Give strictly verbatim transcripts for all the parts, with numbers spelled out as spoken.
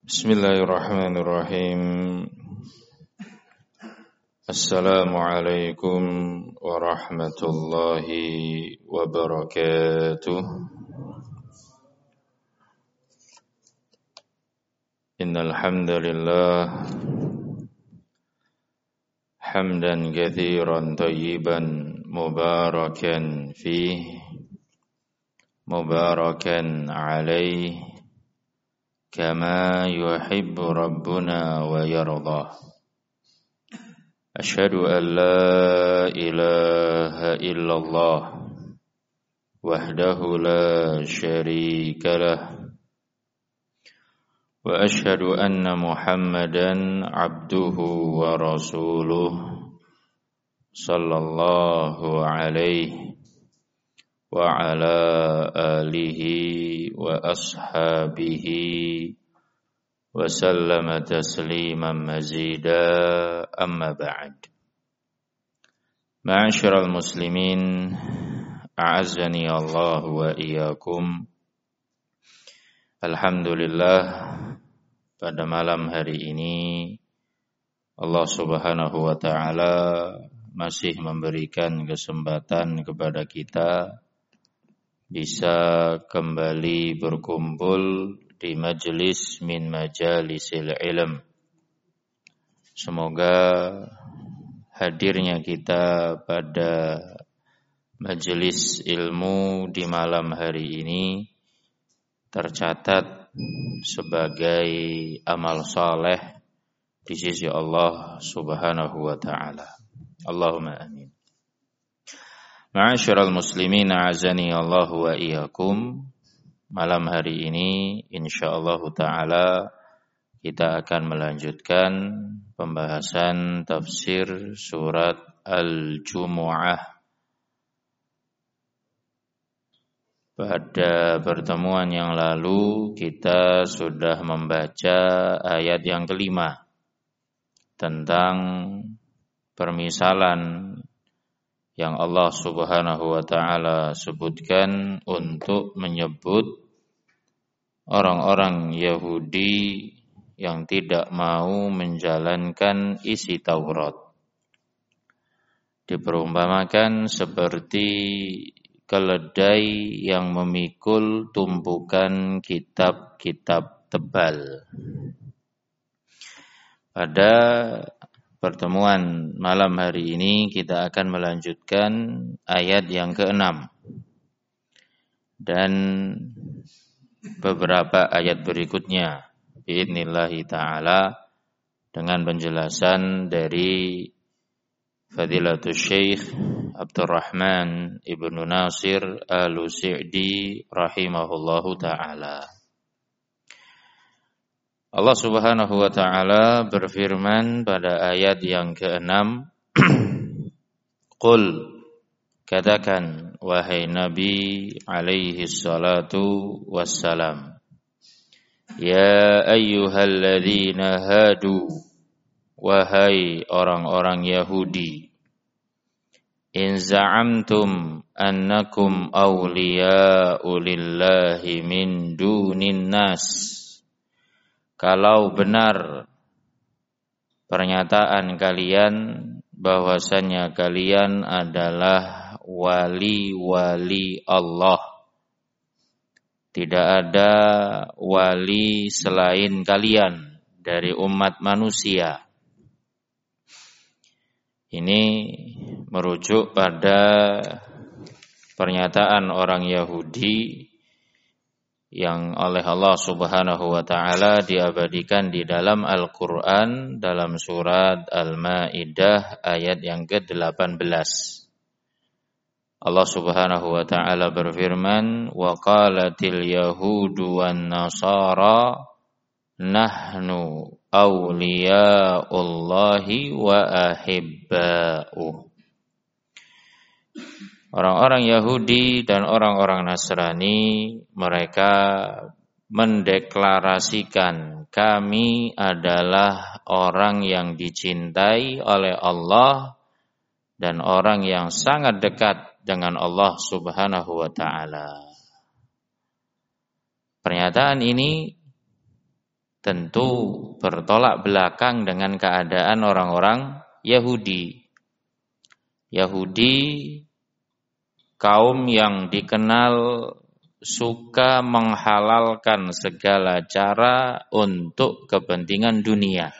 Bismillahirrahmanirrahim. Assalamualaikum warahmatullahi wabarakatuh. Innal hamdalillah hamdan katsiran thayyiban mubarakan fihi mubarakan alaihi kama yuhibbu rabbuna wa yardah. Asyhadu an la ilaha illallah wahdahu la syarika lah wa asyhadu anna Muhammadan abduhu wa rasuluh sallallahu alaihi wa ala alihi wa ashabihi wa sallama tasliman mazida, amma ba'd. Ma'asyiral muslimin, a'azzani Allah wa iyyakum. Alhamdulillah, pada malam hari ini Allah Subhanahu wa taala masih memberikan kesempatan kepada kita bisa kembali berkumpul di majelis min majalisil ilm. Semoga hadirnya kita pada majelis ilmu di malam hari ini tercatat sebagai amal saleh di sisi Allah Subhanahu wa taala. Allahumma amin. Ma'asyiral muslimin, a'azani Allah wa iyyakum. Malam hari ini insyaallah taala kita akan melanjutkan pembahasan tafsir surat Al-Jumu'ah. Pada pertemuan yang lalu kita sudah membaca ayat yang kelima tentang permisalan yang Allah Subhanahu wa taala sebutkan untuk menyebut orang-orang Yahudi yang tidak mau menjalankan isi Taurat. Diperumpamakan seperti keledai yang memikul tumpukan kitab-kitab tebal. Pada pertemuan malam hari ini kita akan melanjutkan ayat yang keenam dan beberapa ayat berikutnya biidnillahi ta'ala dengan penjelasan dari Fadilatul Syekh Abdurrahman Ibnu Nasir Al-Sa'di rahimahullahu ta'ala. Allah Subhanahu wa taala berfirman pada ayat yang keenam, Qul, katakan wahai Nabi alaihi salatu wassalam, ya ayyuhalladzina hadu, wahai orang-orang Yahudi, in za'amtum annakum awliya'u lillahi min dunin nas. Kalau benar pernyataan kalian bahwasannya kalian adalah wali-wali Allah, tidak ada wali selain kalian dari umat manusia. Ini merujuk pada pernyataan orang Yahudi yang oleh Allah Subhanahu wa taala diabadikan di dalam Al-Qur'an dalam surat Al-Maidah ayat yang ke-delapan belas. Allah Subhanahu wa taala berfirman, wa qalatil yahudu wan nasara nahnu awliya'ullahi wa ahibba'uh. Orang-orang Yahudi dan orang-orang Nasrani, mereka mendeklarasikan kami adalah orang yang dicintai oleh Allah dan orang yang sangat dekat dengan Allah Subhanahu wa taala. Pernyataan ini tentu bertolak belakang dengan keadaan orang-orang Yahudi. Yahudi kaum yang dikenal suka menghalalkan segala cara untuk kepentingan dunia.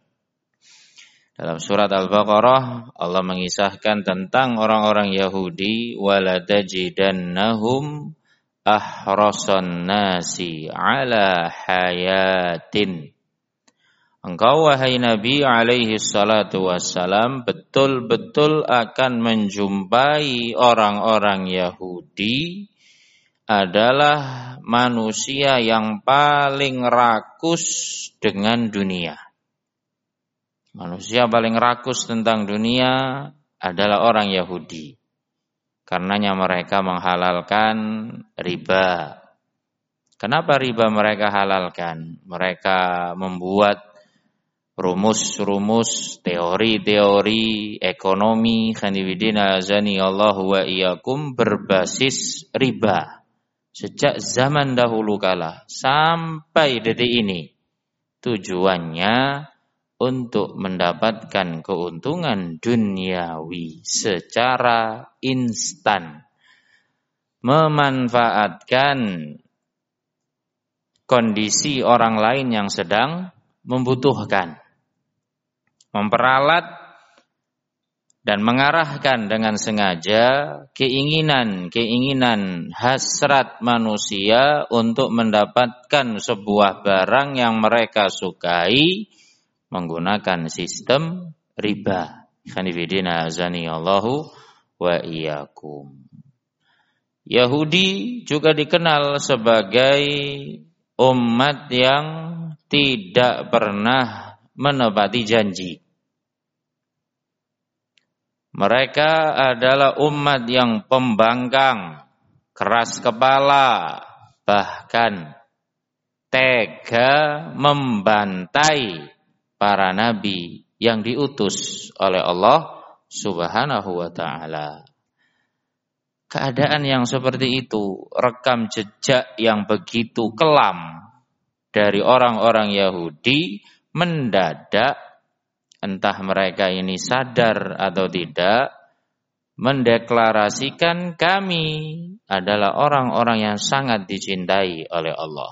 Dalam surat Al-Baqarah Allah mengisahkan tentang orang-orang Yahudi, waladajidannahum ahrasan nasi ala hayatin. Engkau wahai Nabi alaihi salatu wassalam betul-betul akan menjumpai orang-orang Yahudi adalah manusia yang paling rakus dengan dunia. Manusia paling rakus tentang dunia adalah orang Yahudi. Karenanya mereka menghalalkan riba. Kenapa riba mereka halalkan? Mereka membuat rumus-rumus, teori-teori ekonomi khanifidina azani Allahu wa iyyakum berbasis riba. Sejak zaman dahulu kala sampai detik ini tujuannya untuk mendapatkan keuntungan duniawi secara instan, memanfaatkan kondisi orang lain yang sedang membutuhkan, memperalat dan mengarahkan dengan sengaja keinginan-keinginan hasrat manusia untuk mendapatkan sebuah barang yang mereka sukai menggunakan sistem riba. Khanifidina azani Allahu wa iyyakum. Yahudi juga dikenal sebagai umat yang tidak pernah menepati janji. Mereka adalah umat yang pembangkang, keras kepala, bahkan tega membantai para nabi yang diutus oleh Allah Subhanahu wa ta'ala. Keadaan yang seperti itu, rekam jejak yang begitu kelam dari orang-orang Yahudi mendadak, entah mereka ini sadar atau tidak, mendeklarasikan kami adalah orang-orang yang sangat dicintai oleh Allah.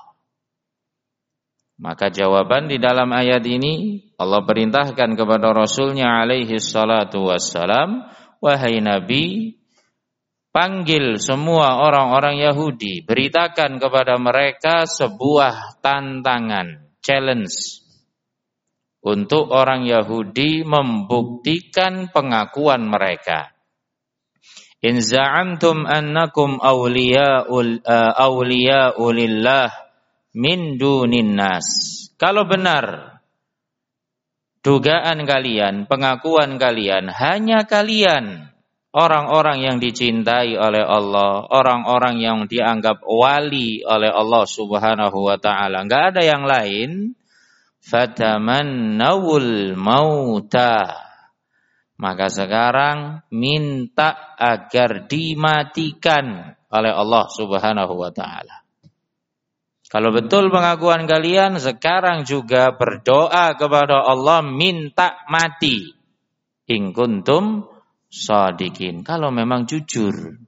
Maka jawaban di dalam ayat ini Allah perintahkan kepada Rasulnya alaihi salatu wassalam, wahai Nabi, panggil semua orang-orang Yahudi, beritakan kepada mereka sebuah tantangan, challenge, untuk orang Yahudi membuktikan pengakuan mereka. In za'amtum annakum awliya'ul uh, awliya'u lillah min dunin nas. Kalau benar dugaan kalian, pengakuan kalian, hanya kalian orang-orang yang dicintai oleh Allah, orang-orang yang dianggap wali oleh Allah Subhanahu wa ta'ala, enggak ada yang lain, fatamannawul mauta, maka sekarang minta agar dimatikan oleh Allah Subhanahu wa ta'ala. Kalau betul pengakuan kalian, sekarang juga berdoa kepada Allah minta mati. In kuntum shadiqin, kalau memang jujur.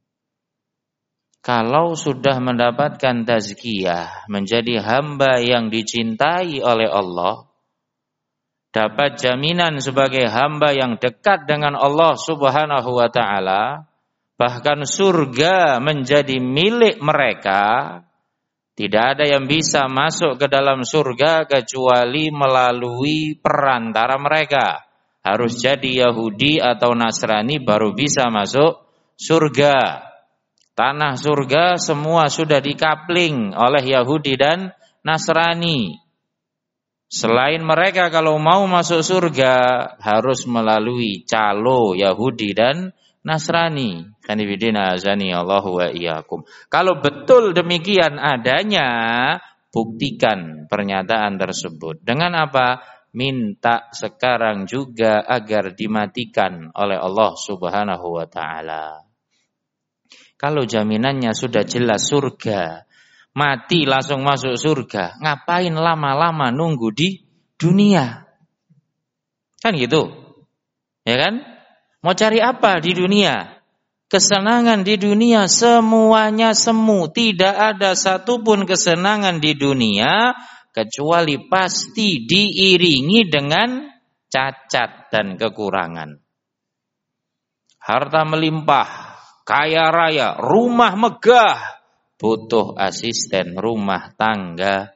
Kalau sudah mendapatkan tazkiyah, menjadi hamba yang dicintai oleh Allah, dapat jaminan sebagai hamba yang dekat dengan Allah Subhanahu wa ta'ala, bahkan surga menjadi milik mereka. Tidak ada yang bisa masuk ke dalam surga kecuali melalui perantara mereka. Harus jadi Yahudi atau Nasrani baru bisa masuk surga. Tanah surga semua sudah dikapling oleh Yahudi dan Nasrani. Selain mereka kalau mau masuk surga harus melalui calo Yahudi dan Nasrani. Khanifidina azani Allahu wa iyyakum. Kalau betul demikian adanya, buktikan pernyataan tersebut. Dengan apa? Minta sekarang juga agar dimatikan oleh Allah Subhanahu wa ta'ala. Kalau jaminannya sudah jelas surga, mati langsung masuk surga. Ngapain lama-lama nunggu di dunia? Kan gitu. Ya kan? Mau cari apa di dunia? Kesenangan di dunia semuanya semu. Tidak ada satupun kesenangan di dunia kecuali pasti diiringi dengan cacat dan kekurangan. Harta melimpah, kaya raya, rumah megah, butuh asisten rumah tangga.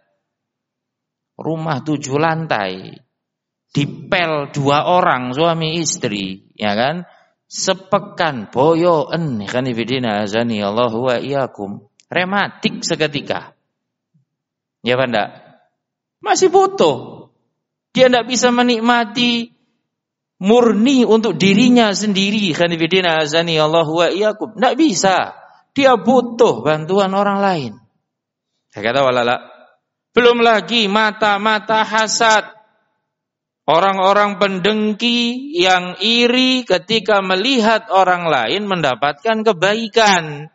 Rumah tujuh lantai, dipel dua orang suami istri, ya kan? Sepekan boyoen, kan ibidina azani Allahu wa iyyakum. Rematik seketika. Ya Pak enggak? Masih butuh. Dia enggak bisa menikmati murni untuk dirinya sendiri, kan ibidina azani Allahu wa iyyakum. Enggak bisa. Dia butuh bantuan orang lain. Saya kata walala. Belum lagi mata-mata hasad. Orang-orang pendengki yang iri ketika melihat orang lain mendapatkan kebaikan.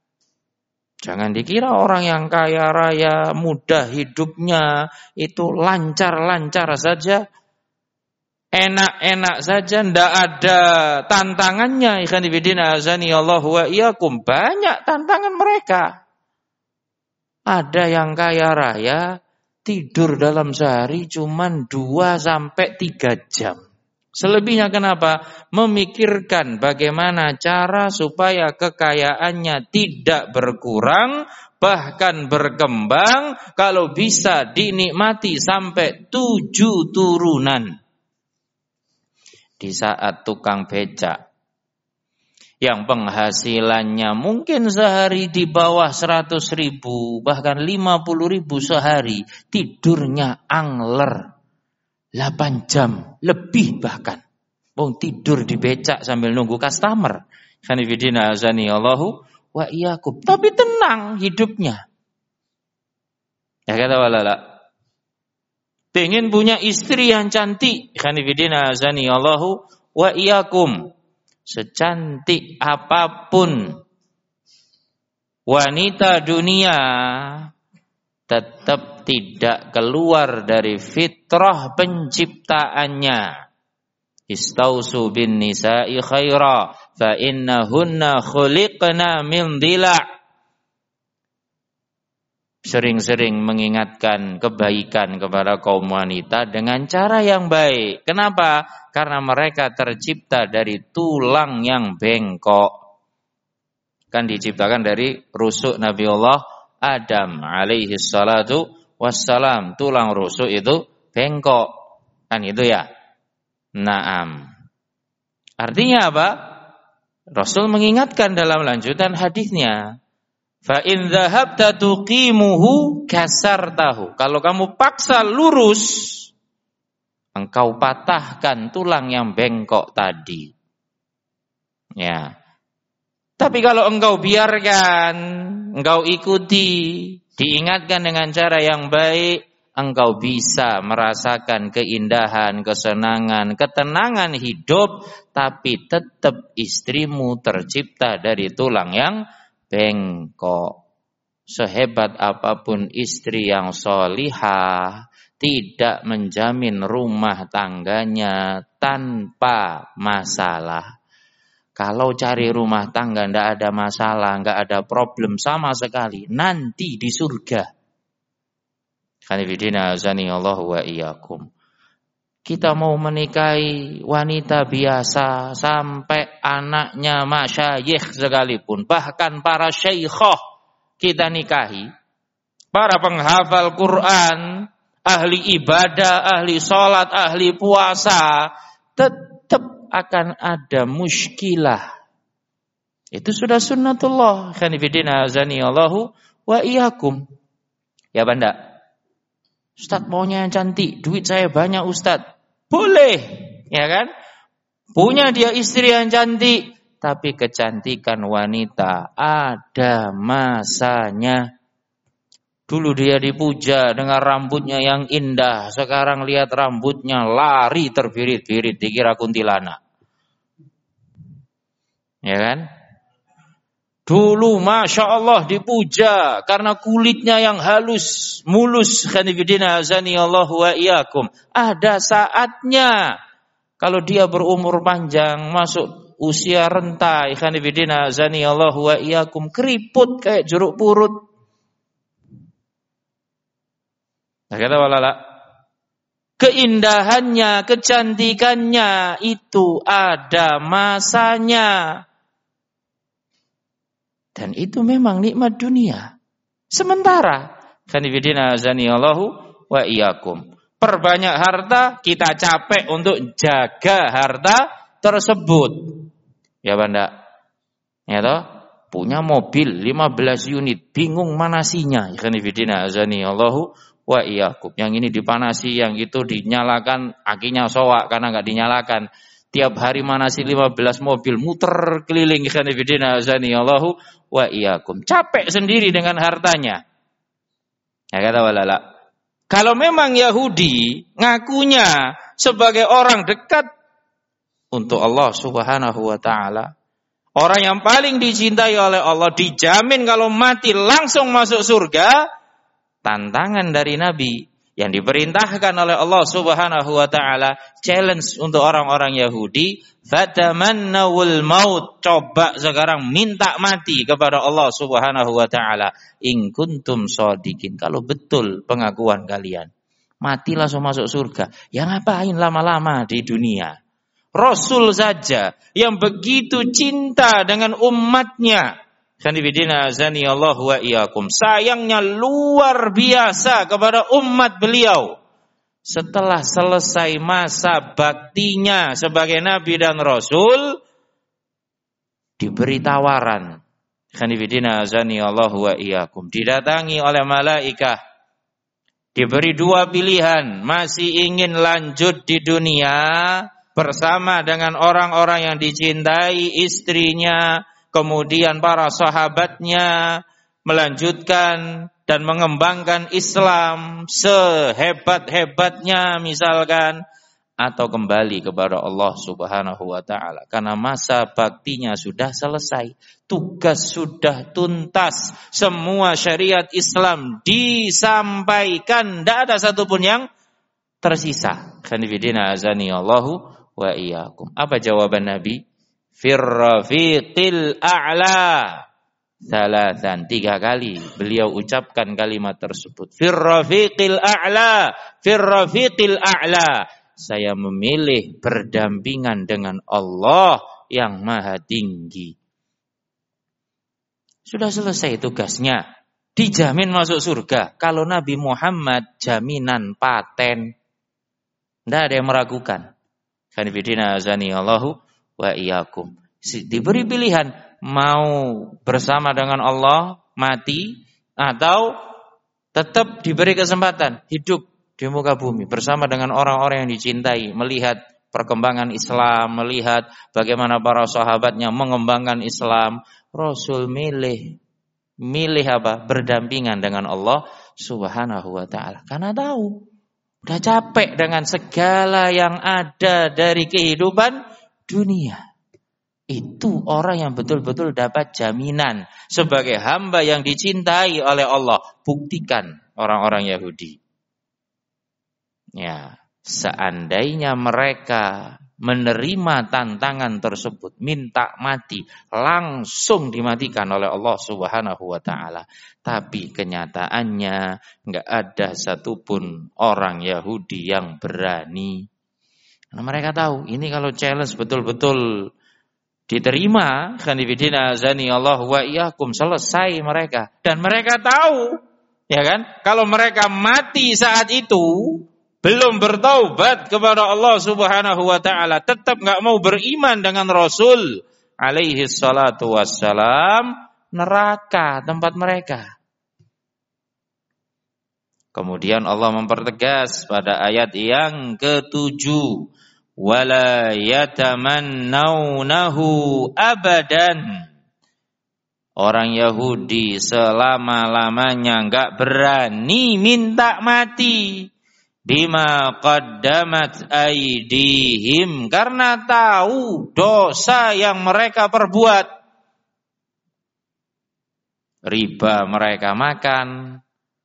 Jangan dikira orang yang kaya raya, mudah hidupnya, itu lancar-lancar saja. Enak-enak saja, ndak ada tantangannya. Ikhwan fillah azani Allahu wa iyyakum. Banyak tantangan mereka. Ada yang kaya raya, tidur dalam sehari cuman dua sampai tiga jam. Selebihnya kenapa? Memikirkan bagaimana cara supaya kekayaannya tidak berkurang, bahkan berkembang, kalau bisa dinikmati sampai tujuh turunan. Di saat tukang becak yang penghasilannya mungkin sehari di bawah seratus ribu, bahkan lima puluh ribu sehari, tidurnya angler delapan jam lebih bahkan. Wong tidur di becak sambil nunggu customer. Khanifidina azani Allahu wa iyyakum. Tapi tenang hidupnya. Ya kata walala. Pengen punya istri yang cantik. Khanifidina azani Allahu wa iyyakum. Secantik apapun wanita dunia tetap tidak keluar dari fitrah penciptaannya. Istausu bin nisa'i khaira fa innahunna khuliqna min dhila'. Sering-sering mengingatkan kebaikan kepada kaum wanita dengan cara yang baik. Kenapa? Karena mereka tercipta dari tulang yang bengkok. Kan diciptakan dari rusuk Nabi Allah Adam alaihi salatu wassalam. Tulang rusuk itu bengkok. Kan itu ya? Naam. Artinya apa? Rasul mengingatkan dalam lanjutan hadisnya. Fa in dhahabta tuqimuhu kasartahu. Kalau kamu paksa lurus, engkau patahkan tulang yang bengkok tadi. Ya. Tapi kalau engkau biarkan, engkau ikuti, diingatkan dengan cara yang baik, engkau bisa merasakan keindahan, kesenangan, ketenangan hidup, tapi tetap istrimu tercipta dari tulang yang bengkok. Sehebat apapun istri yang solihah, tidak menjamin rumah tangganya tanpa masalah. Kalau cari rumah tangga tidak ada masalah, nggak ada problem sama sekali, nanti di surga. Khanifidina azani Allah wa iyyakum. Kita mau menikahi wanita biasa sampai anaknya masyayikh sekalipun, bahkan para syaikhah kita nikahi, para penghafal Quran, ahli ibadah, ahli sholat, ahli puasa, tetap akan ada muskilah. Itu sudah sunnatullah. Khanifidina azani Allahu wa iyyakum. Ya banda. Ustaz maunya yang cantik, duit saya banyak Ustaz. Boleh, ya kan? Punya dia istri yang cantik, tapi kecantikan wanita ada masanya. Dulu dia dipuja dengan rambutnya yang indah, sekarang lihat rambutnya lari terbirit-birit, dikira kuntilanak. Ya kan? Dulu Masya Allah dipuja karena kulitnya yang halus, mulus. Khanifidina azani Allah wa iyakum. Ada saatnya kalau dia berumur panjang, masuk usia renta, khanifidina azani Allah wa iyakum, keriput kayak jeruk purut. Nah, kata walala, keindahannya, kecantikannya itu ada masanya. Dan itu memang nikmat dunia. Sementara, khanifidina azani Allahu wa iyyakum. Perbanyak harta, kita capek untuk jaga harta tersebut. Ya Banda. Ya toh? Punya mobil lima belas unit, bingung manasinya. Khanifidina azani Allahu wa iyyakum. Yang ini dipanasi, yang itu dinyalakan, akinya soak karena enggak dinyalakan. Tiap hari manasi lima belas mobil, muter keliling. Khanifidina azani Allahu wa iyyakum. Capek sendiri dengan hartanya. Ya kata walala. Kalau memang Yahudi ngakunya sebagai orang dekat untuk Allah Subhanahu wa taala, orang yang paling dicintai oleh Allah, dijamin kalau mati langsung masuk surga, tantangan dari Nabi yang diperintahkan oleh Allah Subhanahu wa taala, challenge untuk orang-orang Yahudi, fatamannawul maut, coba sekarang minta mati kepada Allah Subhanahu wa taala, in kuntum shadiqin, kalau betul pengakuan kalian. Mati langsung masuk surga. Ya ngapain lama-lama di dunia? Rasul saja yang begitu cinta dengan umatnya, khanifidina azani Allah wa iyyakum, sayangnya luar biasa kepada umat beliau. Setelah selesai masa baktinya sebagai nabi dan rasul, diberi tawaran. Khanifidina azani Allah wa iyyakum, didatangi oleh malaikat, diberi dua pilihan, masih ingin lanjut di dunia bersama dengan orang-orang yang dicintai, istrinya, kemudian para sahabatnya, melanjutkan dan mengembangkan Islam sehebat-hebatnya misalkan, atau kembali kepada Allah Subhanahu wa taala karena masa baktinya sudah selesai, tugas sudah tuntas, semua syariat Islam disampaikan, tidak ada satupun yang tersisa. Khanifidina azani Allahu wa iyyakum. Apa jawaban Nabi? Firrafiqil a'la. Salatan, tiga kali beliau ucapkan kalimat tersebut. Firrafiqil a'la, firrafiqil a'la. Saya memilih berdampingan dengan Allah yang maha tinggi. Sudah selesai tugasnya, dijamin masuk surga. Kalau Nabi Muhammad jaminan paten, tidak ada yang meragukan. Khanifidina azani Allahu wa iyyakum. Diberi pilihan, mau bersama dengan Allah mati, atau tetap diberi kesempatan hidup di muka bumi bersama dengan orang-orang yang dicintai, melihat perkembangan Islam, melihat bagaimana para sahabatnya mengembangkan Islam. Rasul milih milih apa? Berdampingan dengan Allah Subhanahu wa taala. Karena tahu udah capek dengan segala yang ada dari kehidupan dunia. Itu orang yang betul-betul dapat jaminan sebagai hamba yang dicintai oleh Allah. Buktikan orang-orang Yahudi. Ya, seandainya mereka menerima tantangan tersebut, minta mati, langsung dimatikan oleh Allah Subhanahu wa taala. Tapi kenyataannya enggak ada satupun orang Yahudi yang berani. Karena mereka tahu, ini kalau challenge betul-betul diterima, khanifidina azani Allah wa iyyakum, selesai mereka. Dan mereka tahu, ya kan, kalau mereka mati saat itu belum bertaubat kepada Allah Subhanahu wa taala, tetap enggak mau beriman dengan Rasul alaihi salatu wassalam, neraka tempat mereka. Kemudian Allah mempertegas pada ayat yang ketujuh, wala yatamannawnahu abadan. Orang Yahudi selama-lamanya enggak berani minta mati. Bima qaddamat aydihim, karena tahu dosa yang mereka perbuat. riba mereka makan,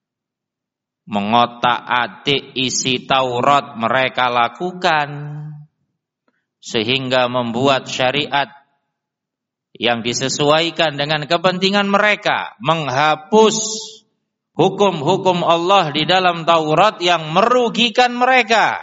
mengotak-atik isi Taurat mereka lakukan, sehingga membuat syariat yang disesuaikan dengan kepentingan mereka, menghapus hukum-hukum Allah di dalam Taurat yang merugikan mereka.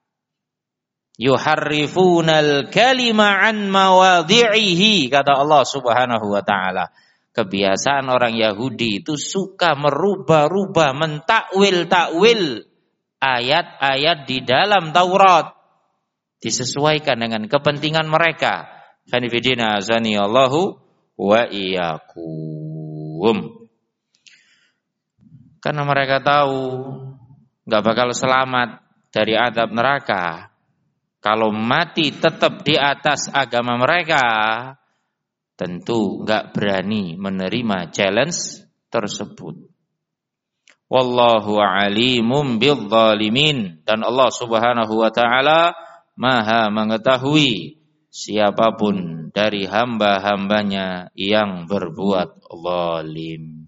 Yuharrifunal kalima an mawadhi'ihi, kata Allah Subhanahu wa taala. Kebiasaan orang Yahudi itu suka merubah-rubah, mentakwil-takwil ayat-ayat di dalam Taurat disesuaikan dengan kepentingan mereka. Khanifidina azani Allahu wa iyyakum. Karena mereka tahu enggak bakal selamat dari azab neraka kalau mati tetap di atas agama mereka. Tentu enggak berani menerima challenge tersebut. Wallahu alimum bidzalimin, dan Allah Subhanahu wa taala Maha mengetahui siapapun dari hamba-hambanya yang berbuat zalim.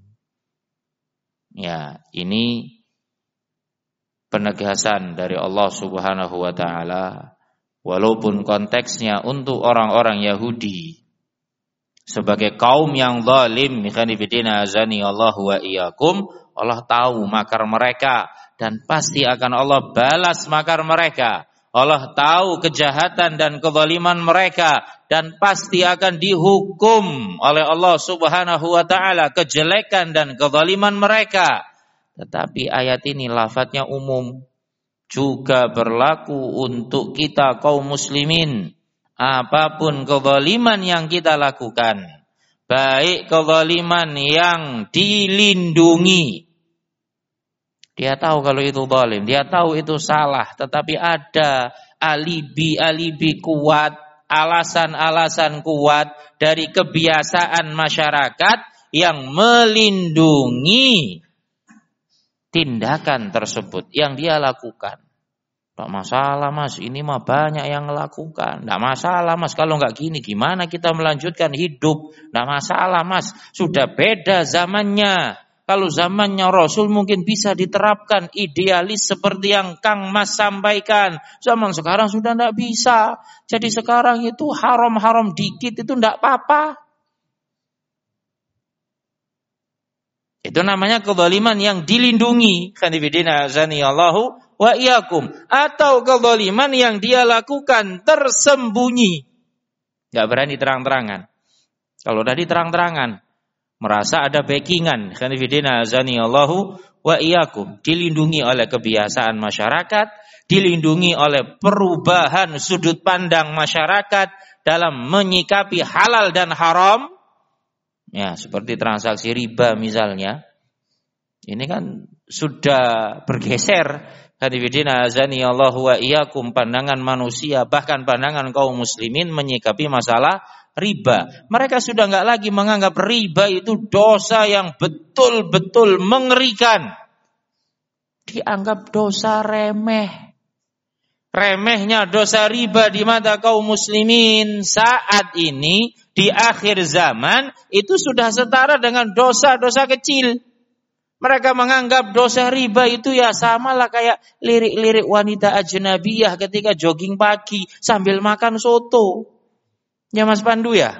Ya, ini penegasan dari Allah Subhanahu wa taala, walaupun konteksnya untuk orang-orang Yahudi sebagai kaum yang zalim. Mikhanifidina azani Allah wa iyyakum. Allah tahu makar mereka dan pasti akan Allah balas makar mereka. Allah tahu kejahatan dan kezaliman mereka dan pasti akan dihukum oleh Allah Subhanahu wa taala kejelekan dan kezaliman mereka. Tetapi ayat ini lafadznya umum, juga berlaku untuk kita kaum muslimin. Apapun kezaliman yang kita lakukan, baik kezaliman yang dilindungi, dia tahu kalau itu zalim, dia tahu itu salah, tetapi ada alibi-alibi kuat, alasan-alasan kuat dari kebiasaan masyarakat yang melindungi tindakan tersebut yang dia lakukan. Tidak masalah mas, ini mah banyak yang melakukan. Tidak masalah mas, kalau nggak gini gimana kita melanjutkan hidup? Tidak masalah mas, sudah beda zamannya. Kalau zamannya Rasul mungkin bisa diterapkan idealis seperti yang Kang Mas sampaikan. Zaman sekarang sudah tidak bisa. Jadi sekarang itu haram-haram dikit itu tidak apa-apa. Itu namanya kezaliman yang dilindungi. Khanifidina azani Allahu wa iyyakum. Atau kezaliman yang dia lakukan tersembunyi, enggak berani terang-terangan. Kalau tadi terang-terangan, merasa ada backingan. Khanifidina azani Allahu wa iyyakum. Dilindungi oleh kebiasaan masyarakat, dilindungi oleh perubahan sudut pandang masyarakat dalam menyikapi halal dan haram. Ya, seperti transaksi riba misalnya. Ini kan sudah bergeser. Hadirin azani Allahu wa iyyakum, pandangan manusia bahkan pandangan kaum muslimin menyikapi masalah riba. Mereka sudah enggak lagi menganggap riba itu dosa yang betul-betul mengerikan. Dianggap dosa remeh. Remehnya dosa riba di mata kaum muslimin saat ini di akhir zaman itu sudah setara dengan dosa-dosa kecil. Mereka menganggap dosa riba itu ya samalah kayak lirik-lirik wanita ajnabiyah ketika jogging pagi sambil makan soto. Ya Mas Pandu ya?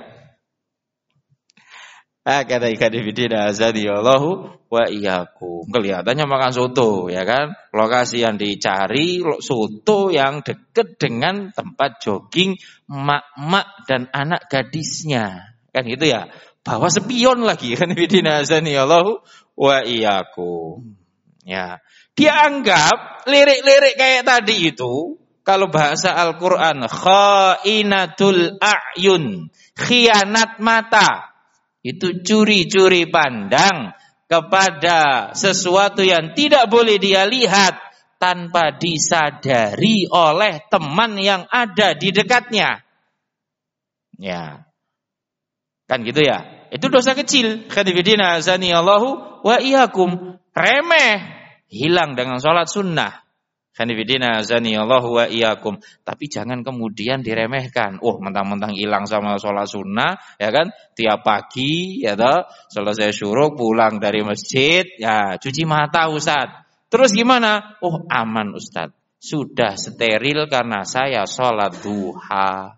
Ah, kata ikhwanifidina azani Allahu wa iyyakum. Kelihatannya makan soto, ya kan? Lokasi yang dicari soto yang dekat dengan tempat jogging mak-mak dan anak gadisnya. Kan gitu ya? Bawa spion lagi, ikhwanifidina azani Allahu wa iyyakum. Ya. Dia anggap lirik-lirik kayak tadi itu, kalau bahasa Al-Qur'an, khainatul a'yun, khianat mata. Itu curi-curi pandang kepada sesuatu yang tidak boleh dia lihat tanpa disadari oleh teman yang ada di dekatnya. Ya. Kan gitu ya. Itu dosa kecil. Khadifidina azani Allahu wa iyyakum. Remeh. Hilang dengan sholat sunnah. Khanifidina azani Allah wa iyyakum. Tapi jangan kemudian diremehkan. Oh, mentang-mentang hilang sama sholat sunnah, ya kan? Tiap pagi, ya toh, selesai syuruk pulang dari masjid, ya cuci mata Ustaz. Terus gimana? Oh, aman Ustaz. Sudah steril karena saya sholat duha.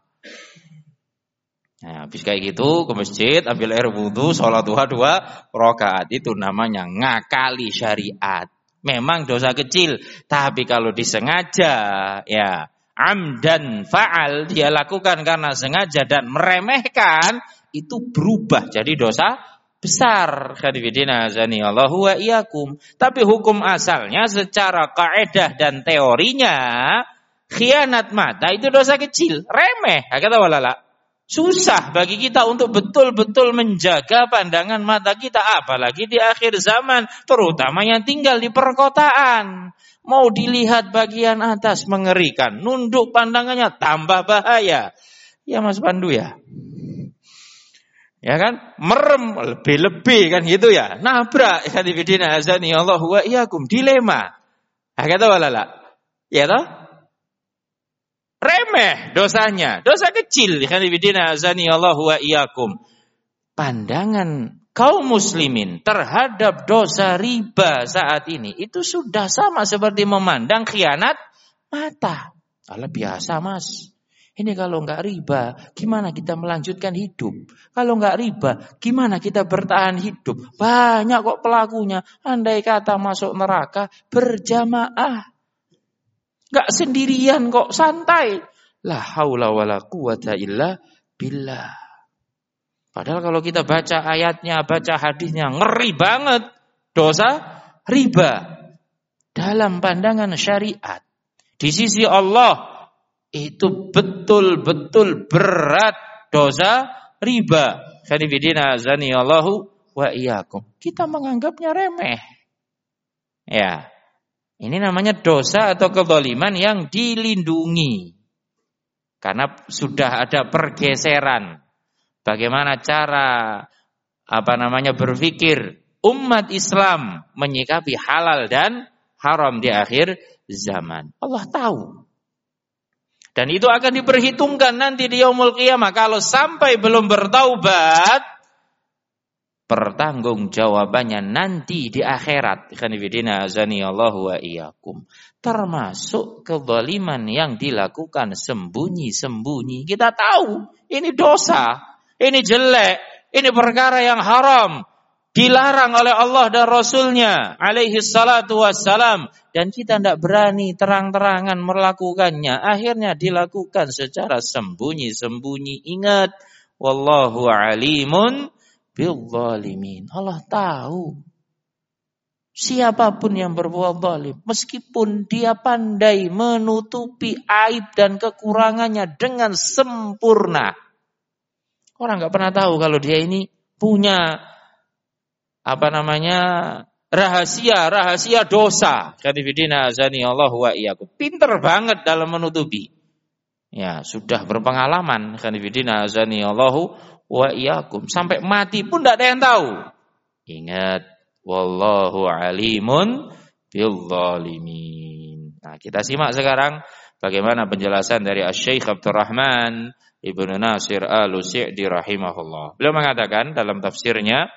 Nah, habis kayak gitu ke masjid, ambil air wudu, sholat duha dua rakaat. Itu namanya ngakali syariat. Memang dosa kecil, tapi kalau disengaja, ya amdan fa'al, dia lakukan karena sengaja dan meremehkan, itu berubah jadi dosa besar. Khadifidina azani Allahu wa iyyakum. Tapi hukum asalnya secara kaidah dan teorinya, khianat mata itu dosa kecil, remeh. Kata walala. Susah bagi kita untuk betul-betul menjaga pandangan mata kita, apalagi di akhir zaman, terutama yang tinggal di perkotaan. Mau dilihat bagian atas mengerikan, nunduk pandangannya tambah bahaya. Ya Mas Pandu ya. Ya kan? Merem lebih-lebih kan gitu ya. Nabrak hadifidina azani Allah wa iyyakum, dilema. Ah kata walala. Ya toh? Remeh dosanya, dosa kecil. Khanifidina azani Allah wa iyyakum. Pandangan kaum muslimin terhadap dosa riba saat ini itu sudah sama seperti memandang khianat mata. Alah biasa Mas. Ini kalau enggak riba, gimana kita melanjutkan hidup? Kalau enggak riba, gimana kita bertahan hidup? Banyak kok pelakunya. Andai kata masuk neraka berjamaah. Gak sendirian kok, santai. La haula wala quwata illa billah. Padahal kalau kita baca ayatnya, baca hadisnya, ngeri banget. Dosa riba. Dalam pandangan syariat. Di sisi Allah, itu betul-betul berat dosa riba. Khanifidina azani Allahu wa iyyakum. Kita menganggapnya remeh. Ya. Ini namanya dosa atau kezaliman yang dilindungi. Karena sudah ada pergeseran. Bagaimana cara apa namanya berpikir umat Islam menyikapi halal dan haram di akhir zaman. Allah tahu. Dan itu akan diperhitungkan nanti di yaumul qiyamah. Kalau sampai belum bertaubat, pertanggungjawabannya nanti di akhirat. Khanifidina azani Allahu wa iyyakum. Termasuk kezaliman yang dilakukan sembunyi-sembunyi. Kita tahu ini dosa, ini jelek, ini perkara yang haram, dilarang oleh Allah dan Rasulnya alaihi salatu wassalam, dan kita tidak berani terang-terangan melakukannya. Akhirnya dilakukan secara sembunyi-sembunyi. Ingat, wallahu alimun bil-zalimin. Allah tahu siapapun yang berbuat zalim, meskipun dia pandai menutupi aib dan kekurangannya dengan sempurna. Orang enggak pernah tahu kalau dia ini punya apa namanya rahasia-rahasia dosa. Khanifidina azani Allah wa iyyakum. Pinter banget dalam menutupi. Ya, sudah berpengalaman. Khanifidina azani Allah wa iyyakum. Sampai mati pun tidak ada yang tahu. Ingat, wallahu alimun bil zalimin. Nah, kita simak sekarang bagaimana penjelasan dari Asy-Syaikh Abdurrahman Ibnu Nasir Al-Sa'di rahimahullah. Beliau mengatakan dalam tafsirnya,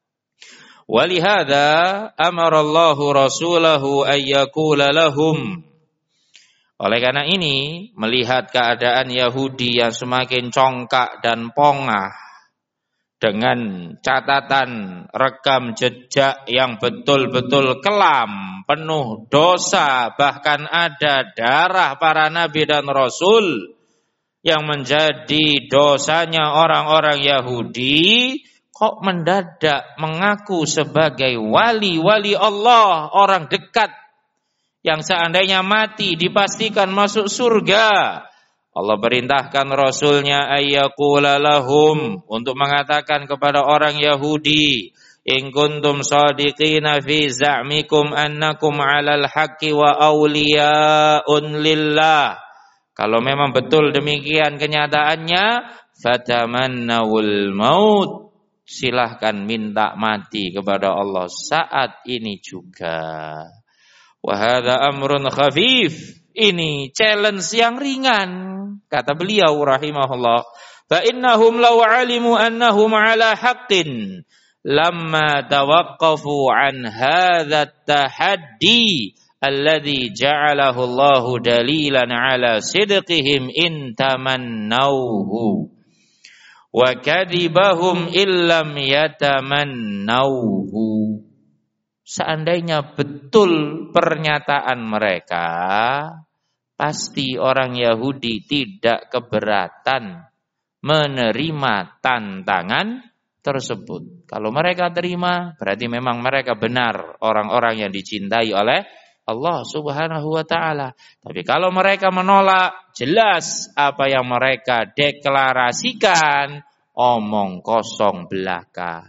walihada amarallahu rasulahu ayyakula lahum. Oleh karena ini, melihat keadaan Yahudi yang semakin congkak dan pongah, dengan catatan rekam jejak yang betul-betul kelam, penuh dosa, bahkan ada darah para nabi dan rasul yang menjadi dosanya orang-orang Yahudi, kok mendadak mengaku sebagai wali-wali Allah, orang dekat yang seandainya mati dipastikan masuk surga. Allah perintahkan Rasulnya ayyaqula lahum, untuk mengatakan kepada orang Yahudi, in kuntum shadiqina fi za'mikum annakum 'alal haqqi wa awliya'un lillah. Kalau memang betul demikian kenyataannya, fatamannawul maut, silahkan minta mati kepada Allah saat ini juga. Wa hadza amrun khafif. Ini challenge yang ringan, kata beliau rahimahullah. Fa innahum law alimu annahum ala haqqin lamma tawaqqafu an hadza at-tahaddi alladhi ja'alahu Allahu dalilan ala sidqihim in tamannawhu wa kadhibahum illam yatamannawhu. Seandainya betul pernyataan mereka, pasti orang Yahudi tidak keberatan menerima tantangan tersebut. Kalau mereka terima, berarti memang mereka benar orang-orang yang dicintai oleh Allah Subhanahu wa ta'ala. Tapi kalau mereka menolak, jelas apa yang mereka deklarasikan omong kosong belaka.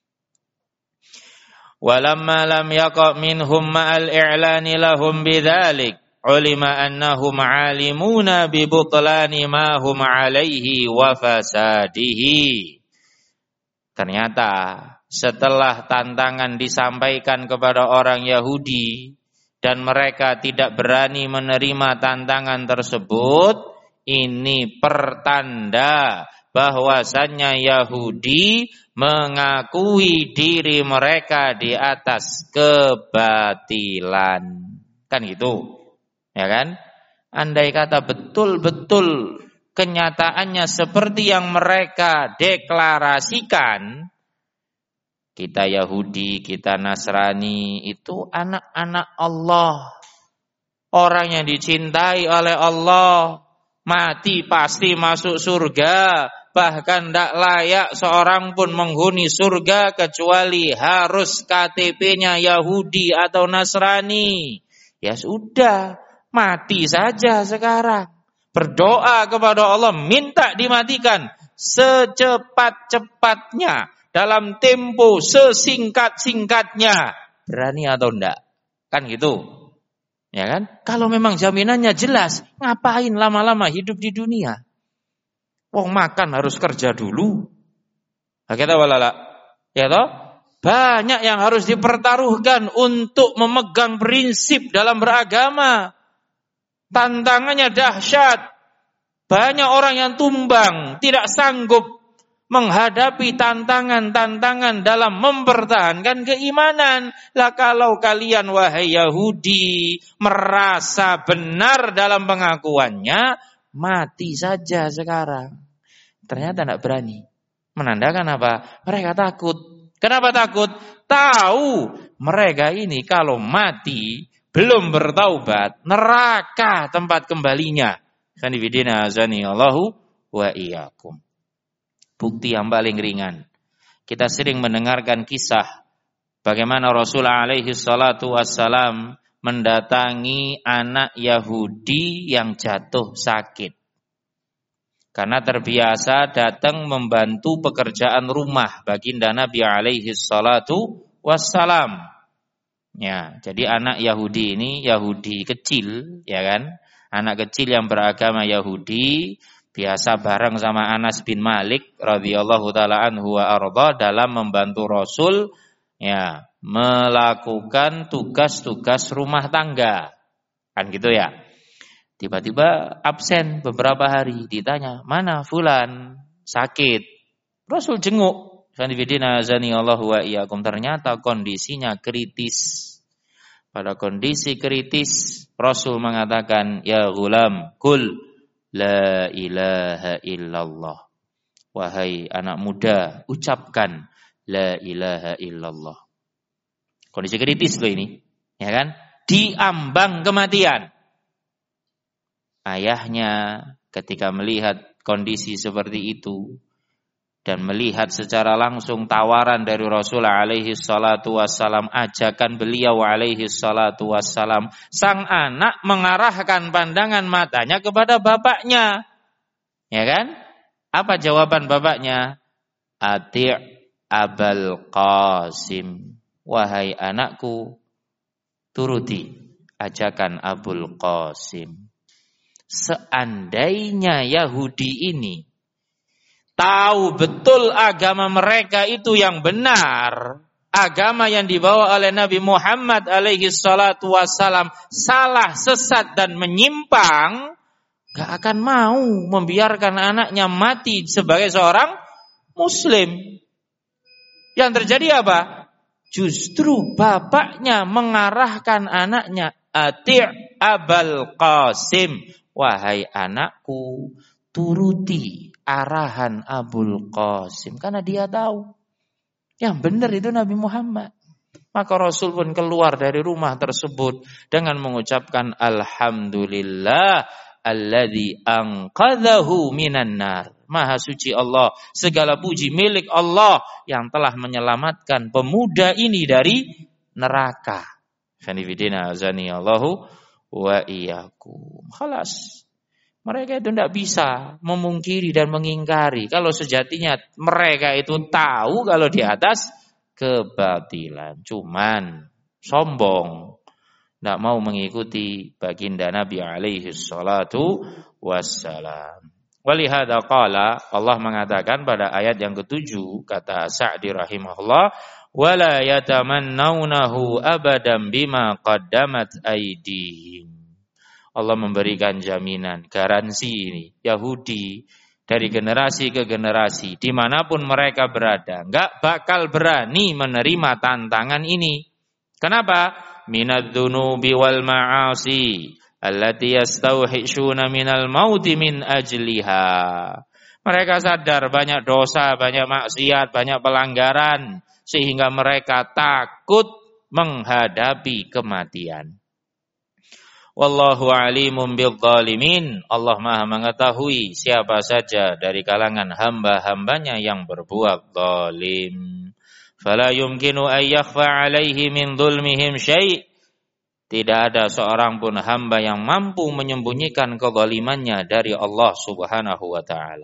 Walamma lam yaqa minhum ma'al i'lani lahum bidzalik ulima annahum 'alimuna bi butlani ma hum 'alaihi wa fasadihi. Ternyata setelah tantangan disampaikan kepada orang Yahudi dan mereka tidak berani menerima tantangan tersebut, ini pertanda bahwasannya Yahudi mengakui diri mereka di atas kebatilan. Kan gitu. Ya kan? Andai kata betul-betul kenyataannya seperti yang mereka deklarasikan, kita Yahudi, kita Nasrani itu anak-anak Allah, orang yang dicintai oleh Allah, mati pasti masuk surga, bahkan tidak layak seorang pun menghuni surga kecuali harus K T P-nya Yahudi atau Nasrani. Ya sudah, mati saja sekarang. Berdoa kepada Allah, minta dimatikan secepat-cepatnya, dalam tempo sesingkat-singkatnya. Berani atau enggak? Kan gitu. Ya kan? Kalau memang jaminannya jelas, ngapain lama-lama hidup di dunia? Wong makan harus kerja dulu. Kita walala. Ya toh? Banyak yang harus dipertaruhkan untuk memegang prinsip dalam beragama. Tantangannya dahsyat. Banyak orang yang tumbang, tidak sanggup menghadapi tantangan-tantangan dalam mempertahankan keimanan. Lah kalau kalian wahai Yahudi merasa benar dalam pengakuannya, mati saja sekarang. Ternyata tidak berani. Menandakan apa? Mereka takut. Kenapa takut? Tahu mereka ini kalau mati belum bertaubat, neraka tempat kembalinya. Sanibidina azani Allahu wa iyyakum. Bukti yang paling ringan. Kita sering mendengarkan kisah bagaimana Rasulullah alaihi salatu wassalam mendatangi anak Yahudi yang jatuh sakit. Karena terbiasa datang membantu pekerjaan rumah baginda Nabi alaihi salatu wassalam. Ya, jadi anak Yahudi ini Yahudi kecil, ya kan? Anak kecil yang beragama Yahudi biasa bareng sama Anas bin Malik radhiyallahu taala anhu wa arda dalam membantu Rasul ya melakukan tugas-tugas rumah tangga. Kan gitu ya. Tiba-tiba absen beberapa hari, ditanya, "Mana fulan? Sakit." Rasul jenguk. Sanibidina azani Allahu wa iyyakum, ternyata kondisinya kritis. Pada kondisi kritis Rasul mengatakan, "Ya ghulam, kul la ilaha illallah." Wahai anak muda, ucapkan la ilaha illallah. Kondisi kritis loh ini, ya kan? Diambang kematian. Ayahnya ketika melihat kondisi seperti itu dan melihat secara langsung tawaran dari Rasulullah alaihi salatu wassalam, ajakan beliau alaihi salatu wassalam, sang anak mengarahkan pandangan matanya kepada bapaknya. Ya kan? Apa jawaban bapaknya? Ati' Abul Qasim. Wahai anakku, turuti ajakan Abul Qasim. Seandainya Yahudi ini tahu betul agama mereka itu yang benar, agama yang dibawa oleh Nabi Muhammad alaihi salatu wassalam salah, sesat dan menyimpang, gak akan mau membiarkan anaknya mati sebagai seorang muslim. Yang terjadi apa? Justru bapaknya mengarahkan anaknya, ati' Abul Qasim, wahai anakku, turuti arahan Abul Qasim, karena dia tahu yang benar itu Nabi Muhammad. Maka Rasul pun keluar dari rumah tersebut dengan mengucapkan alhamdulillah alladzi anqadhahu minan nar. Maha suci Allah, segala puji milik Allah yang telah menyelamatkan pemuda ini dari neraka. Khanifidina azani Allahu wa iyyakum. Khalas. Mereka itu tidak bisa memungkiri dan mengingkari kalau sejatinya mereka itu tahu kalau di atas kebatilan. Cuman sombong, tidak mau mengikuti baginda Nabi alaihi salatu wassalam. Walihada qala, Allah mengatakan pada ayat yang ketujuh, kata Sa'di rahimahullah, wala yatamannawnahu abadan bima qaddamat aydihim. Allah memberikan jaminan, garansi ini, Yahudi dari generasi ke generasi, dimanapun mereka berada, enggak bakal berani menerima tantangan ini. Kenapa? Minadz dzunubi wal ma'asi allati yastauhishuna minal mauti min ajliha. Mereka sadar banyak dosa, banyak maksiat, banyak pelanggaran, sehingga mereka takut menghadapi kematian. Wallahu alimun bidzalimin. Allah Maha mengetahui siapa saja dari kalangan hamba-hambanya yang berbuat zalim. Fala yumkinu an yakhfa alaihi min dzulmihim syai'. Tidak ada seorang pun hamba yang mampu menyembunyikan kezalimannya dari Allah Subhanahu wa taala.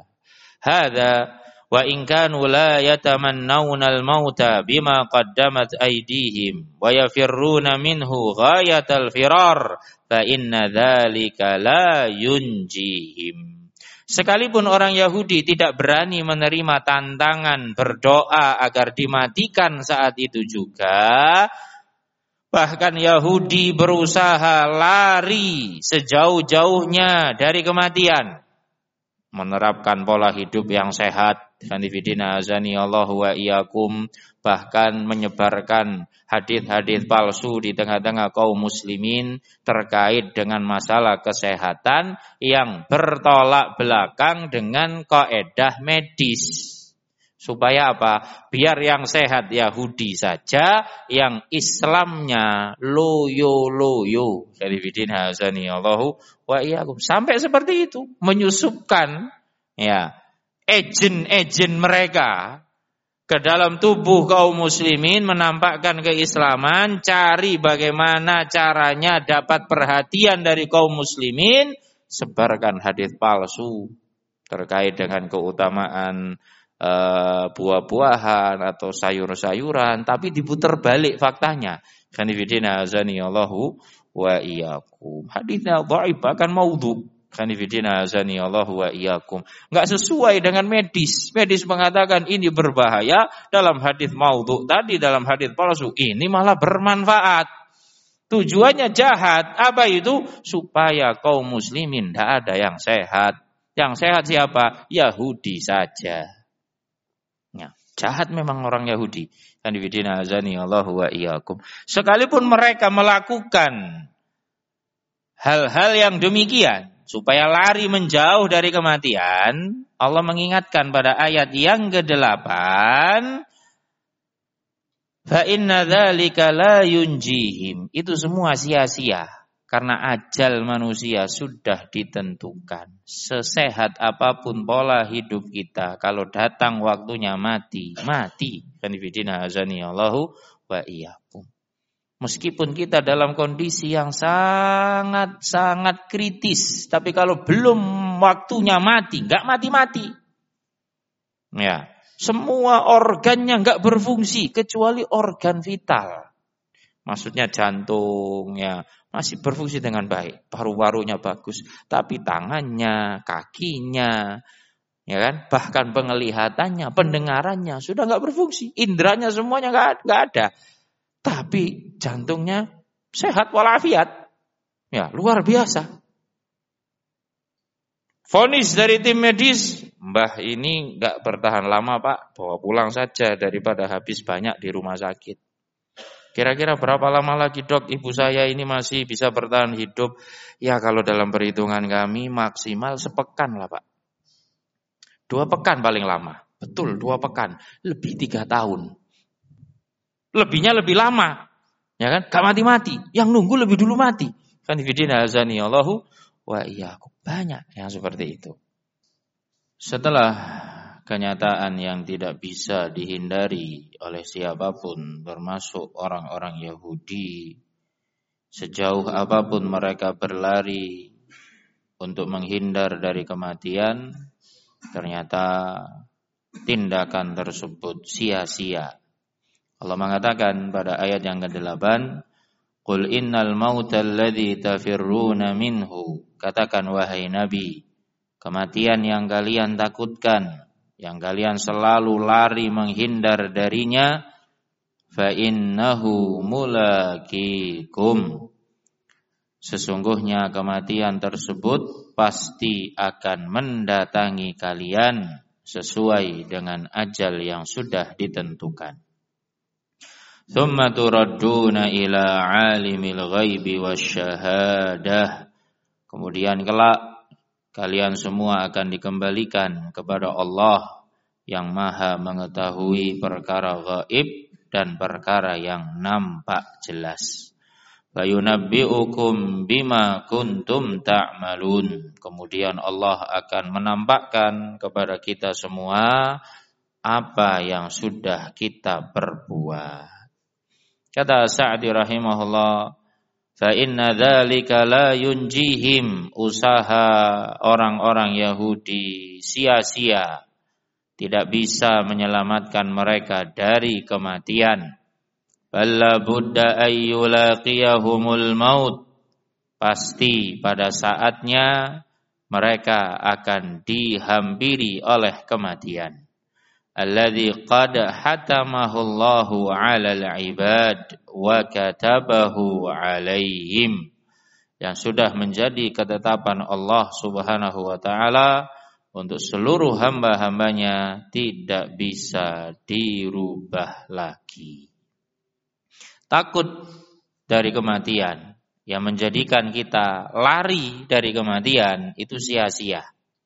Hadza wa in kanu la yatamannawna al-mauta bima qaddamat aydihim wa yafirruna minhu ghayatal firar fa inna dzalika la yunjihim. Sekalipun orang Yahudi tidak berani menerima tantangan berdoa agar dimatikan saat itu juga, bahkan Yahudi berusaha lari sejauh-jauhnya dari kematian, menerapkan pola hidup yang sehat, khanifidina azani Allah wa iyyakum, bahkan menyebarkan hadis-hadis palsu di tengah-tengah kaum muslimin terkait dengan masalah kesehatan yang bertolak belakang dengan kaidah medis. Supaya apa? Biar yang sehat Yahudi saja, yang Islamnya loyo-loyo. Khanifidina azani Allah wa iyyakum. Sampai seperti itu, menyusupkan ya agen-agen mereka ke dalam tubuh kaum muslimin, menampakkan keislaman, cari bagaimana caranya dapat perhatian dari kaum muslimin, sebarkan hadis palsu terkait dengan keutamaan uh, buah-buahan atau sayur-sayuran, tapi diputar balik faktanya. Khanifidina azani Allahu wa iyyakum. Hadisnya dhaif, bahkan maudhu. Khanifidina azani Allahu wa iyyakum. Enggak sesuai dengan medis. Medis mengatakan ini berbahaya, dalam hadis maudhu tadi, dalam hadis palsu ini malah bermanfaat. Tujuannya jahat. Apa itu? Supaya kaum muslimin tidak ada yang sehat. Yang sehat siapa? Yahudi saja. Ya, jahat memang orang Yahudi. Khanifidina azani Allahu wa iyyakum. Sekalipun mereka melakukan hal-hal yang demikian supaya lari menjauh dari kematian, Allah mengingatkan pada ayat yang kedelapan, fa inna dzalika la yunjihim. Itu semua sia-sia karena ajal manusia sudah ditentukan. Sesehat apapun pola hidup kita, kalau datang waktunya mati, mati. Khanifidina azani Allahu wa iyyakum. Meskipun kita dalam kondisi yang sangat-sangat kritis, tapi kalau belum waktunya mati, enggak mati-mati. Ya, semua organnya enggak berfungsi kecuali organ vital. Maksudnya jantung ya masih berfungsi dengan baik, paru-parunya bagus, tapi tangannya, kakinya, Ya kan? Bahkan penglihatannya, pendengarannya sudah nggak berfungsi, indranya semuanya nggak nggak ada. Tapi jantungnya sehat walafiat. Ya, luar biasa. Vonis dari tim medis, Mbah ini nggak bertahan lama Pak, bawa pulang saja daripada habis banyak di rumah sakit. Kira-kira berapa lama lagi dok ibu saya ini masih bisa bertahan hidup? Ya kalau dalam perhitungan kami maksimal sepekan lah Pak. Dua pekan paling lama. Betul dua pekan. Lebih tiga tahun. Lebihnya lebih lama. Ya kan? Gak mati-mati. Yang nunggu lebih dulu mati. Kan fidina azani Allahu wa iyyakum. Banyak yang seperti itu. Setelah kenyataan yang tidak bisa dihindari oleh siapapun, termasuk orang-orang Yahudi, sejauh apapun mereka berlari untuk menghindar dari kematian, ternyata tindakan tersebut sia-sia. Allah mengatakan pada ayat yang kedelapan, Qul innal mautal ladzi tafirruna minhu. Katakan wahai Nabi, kematian yang kalian takutkan, yang kalian selalu lari menghindar darinya, fa innahu mulaqikum. Sesungguhnya kematian tersebut pasti akan mendatangi kalian sesuai dengan ajal yang sudah ditentukan. Tsumma turadduna ila alimil ghaibi wasyahadah. Kemudian kelak kalian semua akan dikembalikan kepada Allah yang Maha mengetahui perkara gaib dan perkara yang nampak jelas. Fayunabbi'ukum bima kuntum ta'malun. Kemudian Allah akan menampakkan kepada kita semua apa yang sudah kita perbuat. Kata Sa'di rahimahullah, fa inna dzalika la yunjihim. Usaha orang-orang Yahudi sia-sia, tidak bisa menyelamatkan mereka dari kematian. Balla budda ayyulaqiyahumul maut. Pasti pada saatnya mereka akan dihampiri oleh kematian. Alladzi qad hatamahu Allahu 'alal 'ibad wa katabahu 'alaihim. Yang sudah menjadi ketetapan Allah Subhanahu wa taala untuk seluruh hamba-hambanya, tidak bisa dirubah lagi. Takut dari kematian yang menjadikan kita lari dari kematian itu sia-sia.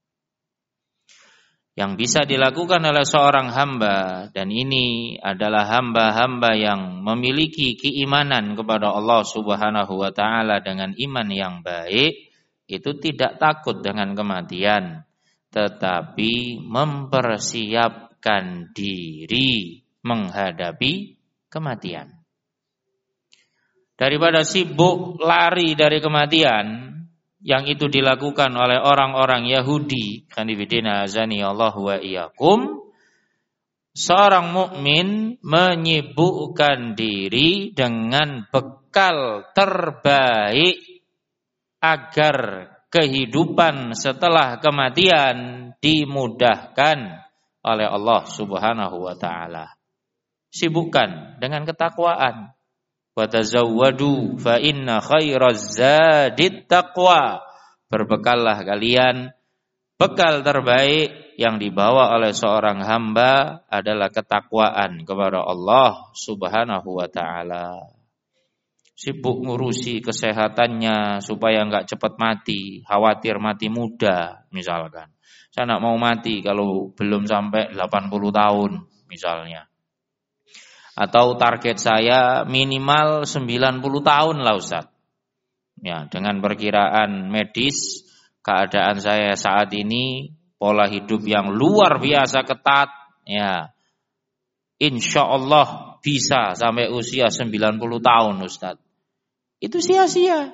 Yang bisa dilakukan oleh seorang hamba, dan ini adalah hamba-hamba yang memiliki keimanan kepada Allah Subhanahu wa taala dengan iman yang baik, itu tidak takut dengan kematian, tetapi mempersiapkan diri menghadapi kematian. Daripada sibuk lari dari kematian, yang itu dilakukan oleh orang-orang Yahudi, kanifidina azani Allah wa iyyakum, seorang mukmin menyibukkan diri dengan bekal terbaik agar kehidupan setelah kematian dimudahkan oleh Allah Subhanahu wa taala. Sibukkan dengan ketakwaan. Wa tazawwadu fa inna khairaz zadit taqwa. Berbekallah kalian, bekal terbaik yang dibawa oleh seorang hamba adalah ketakwaan kepada Allah Subhanahu wa taala. Sibuk ngurusi kesehatannya supaya enggak cepat mati, khawatir mati muda misalkan. Saya enggak mau mati kalau belum sampai delapan puluh tahun misalnya. Atau target saya minimal sembilan puluh tahun lah Ustaz. Ya, dengan perkiraan medis, keadaan saya saat ini, pola hidup yang luar biasa ketat, ya, insya Allah bisa sampai usia sembilan puluh tahun Ustaz. Itu sia-sia.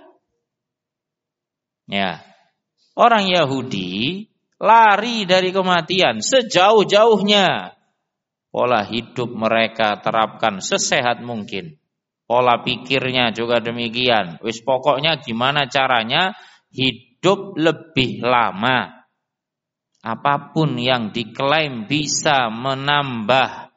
Ya, orang Yahudi lari dari kematian sejauh-jauhnya. Pola hidup mereka terapkan sesehat mungkin. Pola pikirnya juga demikian. Wis pokoknya gimana caranya hidup lebih lama. apapun yang diklaim bisa menambah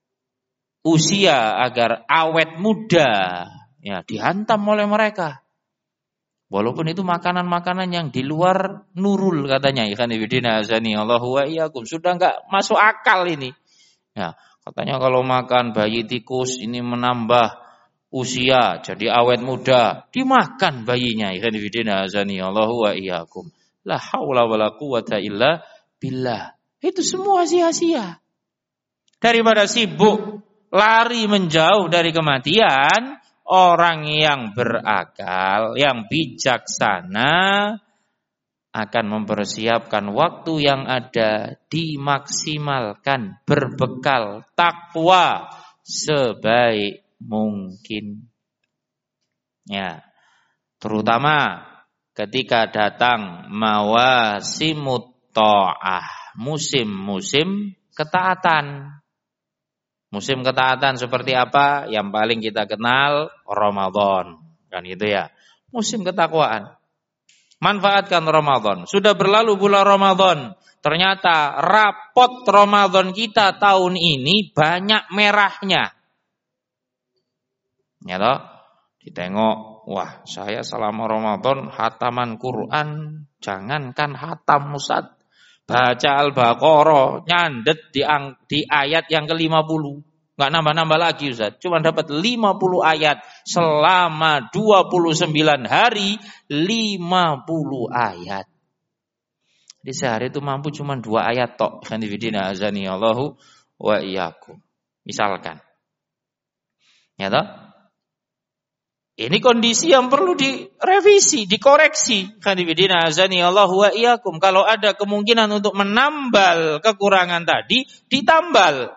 usia agar awet muda, ya dihantam oleh mereka. Walaupun itu makanan-makanan yang di luar nurul katanya, ikhwan fillah azani Allahu wa iyyakum, sudah enggak masuk akal ini. Ya, katanya kalau makan bayi tikus ini menambah usia jadi awet muda, dimakan bayinya, ikhwan fillah azani Allahu wa iyyakum. La haula wala quwata illa billah. Itu semua sia-sia. Daripada sibuk lari menjauh dari kematian, orang yang berakal, yang bijaksana akan mempersiapkan waktu yang ada, dimaksimalkan, berbekal takwa sebaik mungkin. Ya, terutama ketika datang mawasimut ta'ah, musim-musim ketaatan. Musim ketaatan seperti apa? Yang paling kita kenal Ramadan, kan gitu ya. Musim ketakwaan. Manfaatkan Ramadan. Sudah berlalu bulan Ramadan, ternyata rapot Ramadan kita tahun ini banyak merahnya. Ya toh? Ditengok, wah, saya selama Ramadan hataman Quran, jangankan hatam Ustaz. Baca Al-Baqarah, nyandet di, di ayat yang ke lima puluh. Enggak nambah-nambah lagi Ustaz. Cuma dapat lima puluh ayat selama dua puluh sembilan hari, lima puluh ayat. Di sehari itu mampu cuma dua ayat tok. Khanifidina azani Allahu wa iyyakum. Misalkan. Ya toh? Ini kondisi yang perlu direvisi, dikoreksi. Khanifidina azani Allahu wa iyyakum. Kalau ada kemungkinan untuk menambal kekurangan tadi, ditambal.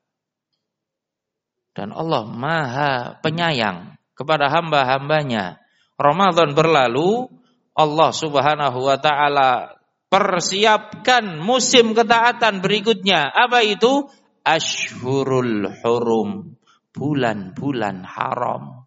Dan Allah Maha Penyayang kepada hamba-hambanya. Ramadan berlalu, Allah Subhanahu wa taala persiapkan musim ketaatan berikutnya. Apa itu? Ashhurul Hurum, bulan-bulan haram.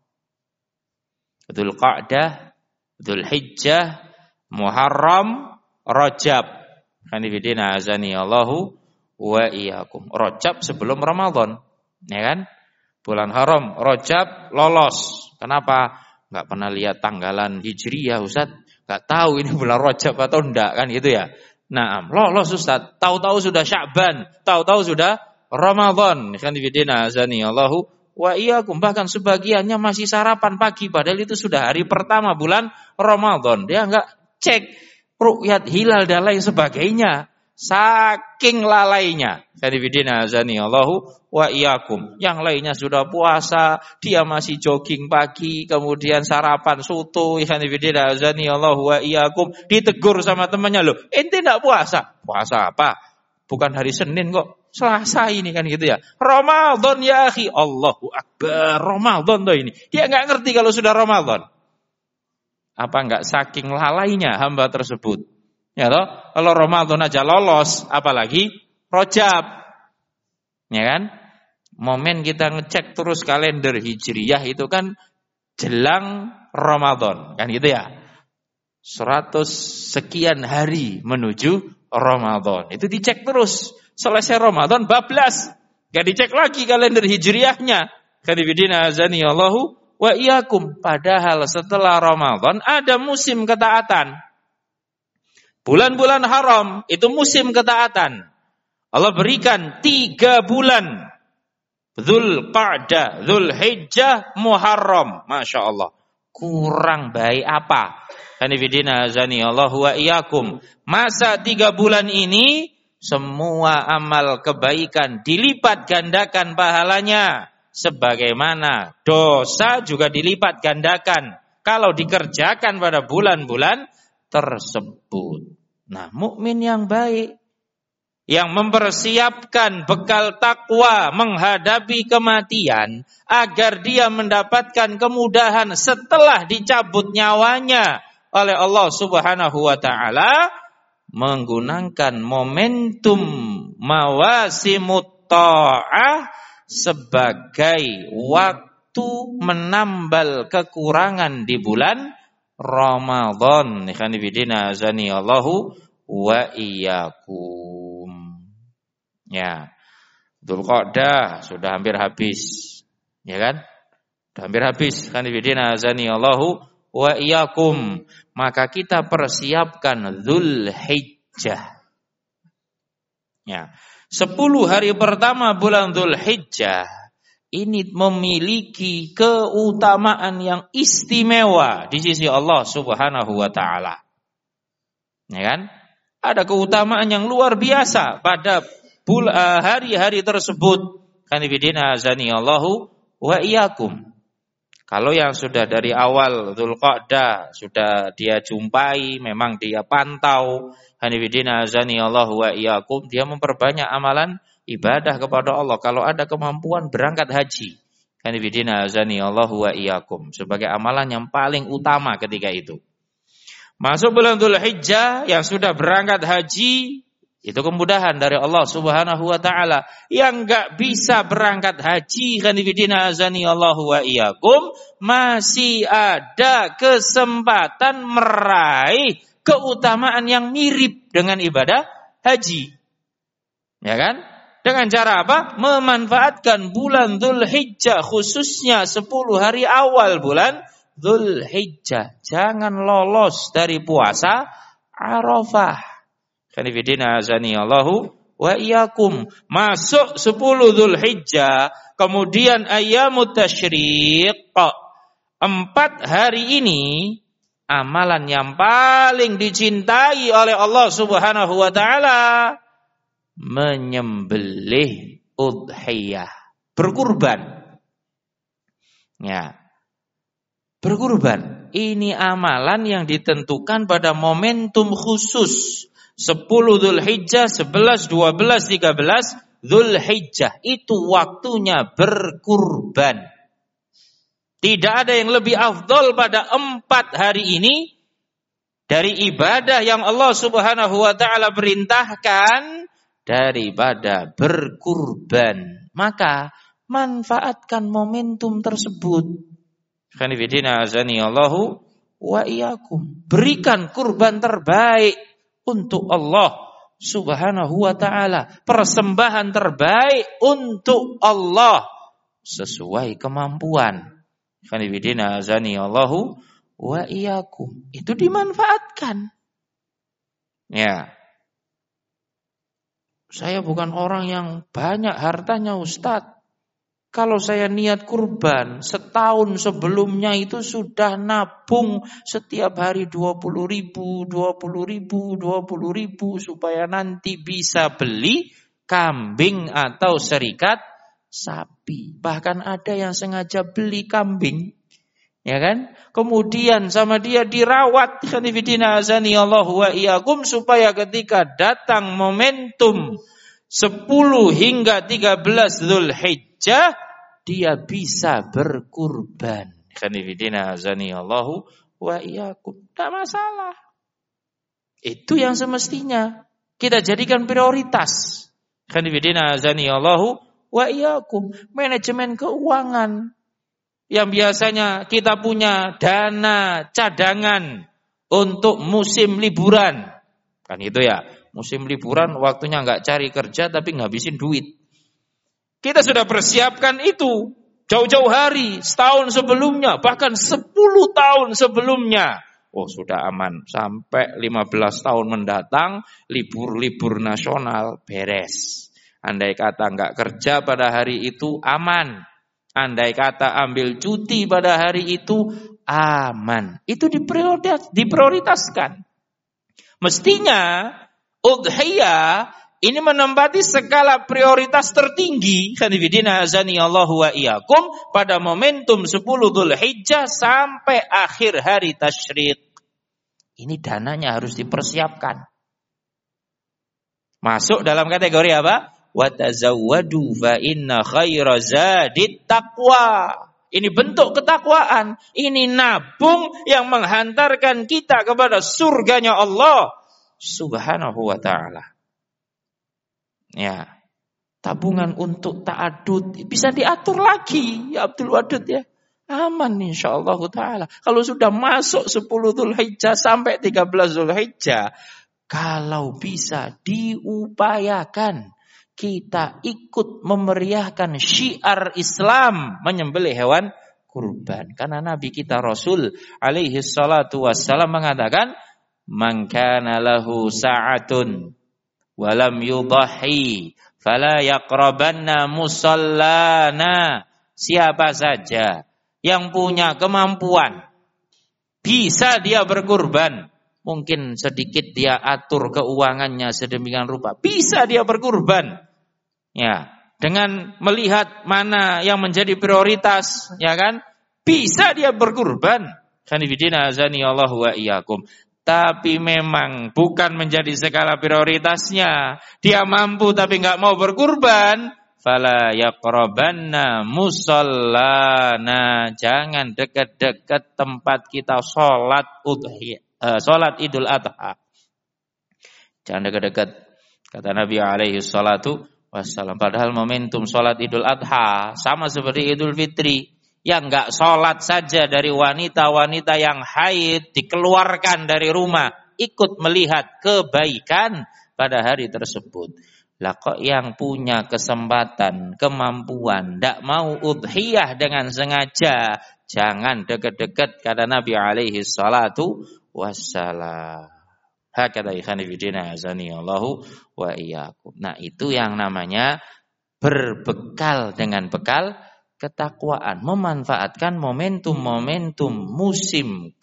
Dzulqa'dah, Dzulhijjah, Muharram, Rajab. Khanifidina azani Allahu wa iyyakum. Rajab sebelum Ramadan, ya kan? Bulan haram, Rajab lolos. Kenapa? Enggak pernah lihat tanggalan Hijriyah, Ustaz. Enggak tahu ini bulan Rajab atau enggak, kan gitu ya. Nah, lolos Ustaz. Tahu-tahu sudah Sya'ban, tahu-tahu sudah Ramadan. Khanifidina azani Allahu wa iyyakum. Bahkan sebagiannya masih sarapan pagi padahal itu sudah hari pertama bulan Ramadan. Dia enggak cek ru'yat hilal dan lain sebagainya. Saking lalainya. Khanifidina azani Allahu wa iyyakum. Yang lainnya sudah puasa, dia masih jogging pagi, kemudian sarapan soto. Khanifidina azani Allahu wa iyyakum. Ditegur sama temannya, loh, ente enggak puasa? Puasa apa? Bukan hari Senin kok. Selasa ini, kan gitu ya. Ramadan ya akhi. Allahu Akbar. Ramadan tuh ini. Dia enggak ngerti kalau sudah Ramadan. Apa enggak saking lalainya hamba tersebut? Ya toh? Kalau Ramadan aja lolos, apalagi Rajab. Ya kan? Momen kita ngecek terus kalender Hijriyah itu kan jelang Ramadan, kan gitu ya. Seratus sekian hari menuju Ramadan. Itu dicek terus. Selesai Ramadan bablas, gak dicek lagi kalender hijriyahnya. Khanifidina azani Allahu wa iyyakum. Padahal setelah Ramadan ada musim ketaatan. Bulan-bulan haram itu musim ketaatan. Allah berikan tiga bulan. Dzulqa'dah, Dzulhijjah, Muharram. Masya Allah. Kurang baik apa? Khanifidina azani Allahu wa iyyakum. Masa tiga bulan ini semua amal kebaikan dilipat gandakan pahalanya. Sebagaimana dosa juga dilipat gandakan kalau dikerjakan pada bulan-bulan tersebut. Nah, mukmin yang baik, yang mempersiapkan bekal takwa menghadapi kematian agar dia mendapatkan kemudahan setelah dicabut nyawanya oleh Allah Subhanahu wa taala, menggunakan momentum mawasimut ta'ah sebagai waktu menambal kekurangan di bulan Ramadan. Khanifidina azani Allahu wa iyyakum. Ya. Dzulqa'dah sudah hampir habis. Ya kan? Sudah hampir habis. Kan bidina azani Allahu wa iyyakum. Maka kita persiapkan Dzulhijjah. Ya. Sepuluh hari pertama bulan Dzulhijjah ini memiliki keutamaan yang istimewa di sisi Allah Subhanahu wa taala. Ya kan? Ada keutamaan yang luar biasa pada Bul, uh, hari-hari tersebut. Kanibidina azani Allahu wa iyyakum. Kalau yang sudah dari awal Dzulqa'dah sudah dia jumpai, memang dia pantau. Kanibidina azani Allahu wa iyyakum, dia memperbanyak amalan ibadah kepada Allah. Kalau ada kemampuan berangkat haji. Kanibidina azani Allahu wa iyyakum, sebagai amalan yang paling utama ketika itu. Masuk bulan Dzulhijjah yang sudah berangkat haji, itu kemudahan dari Allah Subhanahu wa taala. Yang enggak bisa berangkat haji, kanibidina azani Allahu wa iyyakum, masih ada kesempatan meraih keutamaan yang mirip dengan ibadah haji. Ya kan? Dengan cara apa? Memanfaatkan bulan Dzulhijjah, khususnya sepuluh hari awal bulan Dzulhijjah. Jangan lolos dari puasa Arafah. Kanifidina azani Allahu wa iyyakum. Masuk sepuluh Dzulhijjah, kemudian ayyamut tasyriq. Empat hari ini amalan yang paling dicintai oleh Allah Subhanahu wa taala menyembelih udhiyah, berkurban. Ya. Berkurban. Ini amalan yang ditentukan pada momentum khusus. sepuluh Dzulhijjah, sebelas, dua belas, tiga belas Dzulhijjah. Itu waktunya berkurban. Tidak ada yang lebih afdol pada empat hari ini dari ibadah yang Allah Subhanahu wa taala perintahkan daripada berkurban. Maka manfaatkan momentum tersebut. Kanifidina azani Allahu wa iyyakum. Berikan kurban terbaik untuk Allah Subhanahu wa taala, persembahan terbaik untuk Allah sesuai kemampuan. Kanifidina azani Allahu wa iyyakum. Itu dimanfaatkan. Ya. Saya bukan orang yang banyak hartanya, Ustadz. Kalau saya niat kurban, setahun sebelumnya itu sudah nabung setiap hari dua puluh ribu, dua puluh ribu, dua puluh ribu, supaya nanti bisa beli kambing atau serikat sapi. Bahkan ada yang sengaja beli kambing, ya kan? Kemudian sama dia dirawat, kanifidina azani Allahu wa iyyakum, supaya ketika datang momentum sepuluh hingga tiga belas Dzulhijjah dia bisa berkurban. Kanifidina azani Allahu wa iyyakum. Tidak masalah. Itu yang semestinya kita jadikan prioritas. Kanifidina azani Allahu wa iyyakum. Manajemen keuangan yang biasanya kita punya dana cadangan untuk musim liburan. Kan itu ya. Musim liburan waktunya enggak cari kerja tapi ngabisin duit. Kita sudah persiapkan itu jauh-jauh hari, setahun sebelumnya, bahkan sepuluh tahun sebelumnya. Oh, sudah aman. Sampai lima belas tahun mendatang, libur-libur nasional beres. Andai kata enggak kerja pada hari itu, aman. Andai kata ambil cuti pada hari itu, aman. Itu diprioritaskan. Mestinya udhiyah ini menempati skala prioritas tertinggi, kanifidina azani Allahu wa iyyakum, pada momentum sepuluh Dzulhijjah sampai akhir hari tasyriq. Ini dananya harus dipersiapkan. Masuk dalam kategori apa? Wa tazawwadu fa inna khaira zadit taqwa. Ini bentuk ketakwaan. Ini nabung yang menghantarkan kita kepada surganya Allah Subhanahu wa ta'ala. Ya, tabungan untuk ta'adud bisa diatur lagi, ya Abdul Wadud ya. Aman insyaallah ta'ala. Kalau sudah masuk sepuluh Dzulhijjah sampai tiga belas Dzulhijjah, Kalau bisa diupayakan kita ikut memeriahkan syiar Islam menyembelih hewan kurban. Karena Nabi kita Rasul alaihi salatu wassalam mengatakan, "Man kana lahu sa'atun wa lam yudhi fala yaqrabanna musallana." Siapa saja yang punya kemampuan, bisa dia berkurban, mungkin sedikit dia atur keuangannya sedemikian rupa, bisa dia berkurban. Ya, dengan melihat mana yang menjadi prioritas, ya kan? Bisa dia berkurban. Khanifidina azani Allah wa iyyakum. Tapi memang bukan menjadi segala prioritasnya. Dia mampu tapi enggak mau berkurban, fala yaqrabanna musallana. Jangan dekat-dekat tempat kita sholat udhiyah. Uh, Salat Idul Adha. Jangan dekat-dekat, kata Nabi alaihi salatu wassalam. Padahal momentum salat Idul Adha sama seperti Idul Fitri. Yang enggak salat saja dari wanita-wanita yang haid dikeluarkan dari rumah, ikut melihat kebaikan pada hari tersebut. Lah kok yang punya kesempatan, kemampuan, enggak mau udhiyah dengan sengaja, jangan dekat-dekat, kata Nabi alaihi salatu wassalam. Hakadha ikhwani fillah azani Allahu wa iyyakum. Nah, itu yang namanya berbekal dengan bekal ketakwaan, memanfaatkan momentum-momentum musim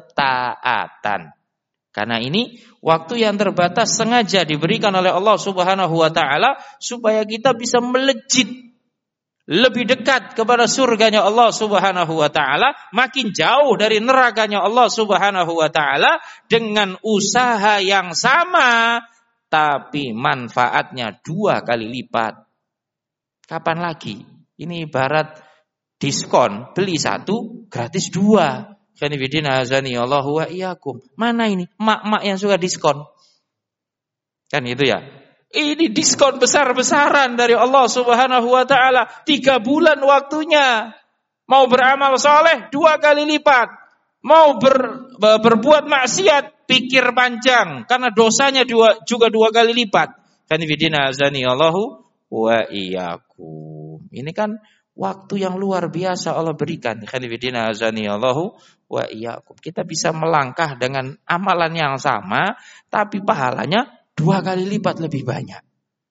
ketaatan. Karena ini waktu yang terbatas sengaja diberikan oleh Allah Subhanahu wa taala supaya kita bisa melejit lebih dekat kepada surganya Allah Subhanahu wa taala, makin jauh dari nerakanya Allah Subhanahu wa taala dengan usaha yang sama tapi manfaatnya dua kali lipat. Kapan lagi? Ini ibarat diskon, beli satu gratis dua. Khanifidina azani Allahu wa iyyakum. Mana ini mak-mak yang suka diskon? Kan itu ya. Ini diskon besar-besaran dari Allah Subhanahu wa taala. Tiga bulan waktunya. Mau beramal soleh dua kali lipat. Mau ber, berbuat maksiat pikir panjang karena dosanya dua, juga dua kali lipat. Khanifidina azani Allahu wa iyyakum. Ini kan waktu yang luar biasa Allah berikan. Khanifidina azani Allahu wa iyyakum. Kita bisa melangkah dengan amalan yang sama tapi pahalanya dua kali lipat lebih banyak.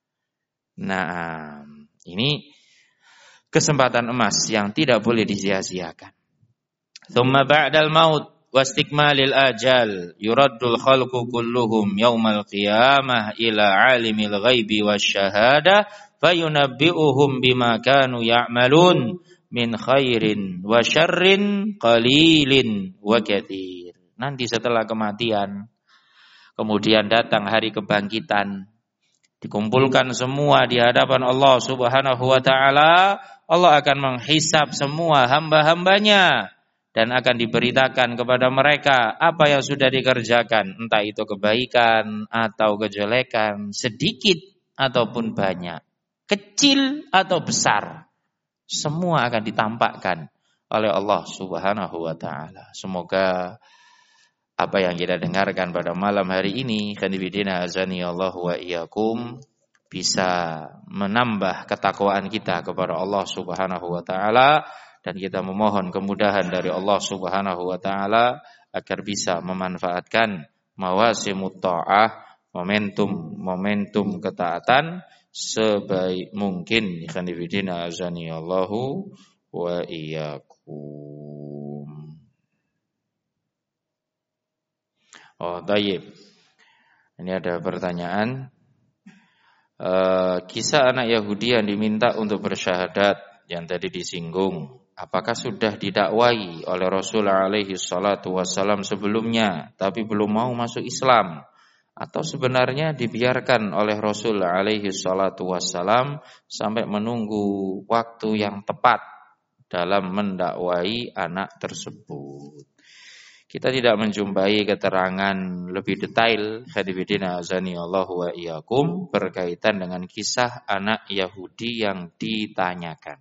Nah, ini kesempatan emas yang tidak boleh disia-siakan. Tsumma ba'dal maut wastikmalil ajal yuraddul khalqu kulluhum yaumal qiyamah ila alimil ghaibi wasyahadah fayunabbi'uhum bima kanu ya'malun min khairin wa syarrin qalilin wa katsir. Nanti setelah kematian, kemudian datang hari kebangkitan, dikumpulkan semua di hadapan Allah Subhanahu wa taala. Allah akan menghisab semua hamba-hambanya dan akan diberitakan kepada mereka apa yang sudah dikerjakan, entah itu kebaikan atau kejelekan, sedikit ataupun banyak, kecil atau besar, semua akan ditampakkan oleh Allah Subhanahu wa taala. Semoga apa yang kita dengarkan pada malam hari ini, khanifidina azani Allah wa iyyakum, bisa menambah ketakwaan kita kepada Allah Subhanahu wa taala, dan kita memohon kemudahan dari Allah Subhanahu wa taala agar bisa memanfaatkan mawasimut ta'ah, momentum-momentum ketaatan sebaik mungkin. Khanifidina azani Allah wa iyyakum. Oh, baik. Ini ada pertanyaan. E, kisah anak Yahudi yang diminta untuk bersyahadat yang tadi disinggung, apakah sudah didakwai oleh Rasul alaihi salatu wassalam sebelumnya tapi belum mau masuk Islam, atau sebenarnya dibiarkan oleh Rasul alaihi salatu wassalam sampai menunggu waktu yang tepat dalam mendakwai anak tersebut? Kita tidak menjumpai keterangan lebih detail, hadifidina azani Allahu wa iyyakum, berkaitan dengan kisah anak Yahudi yang ditanyakan.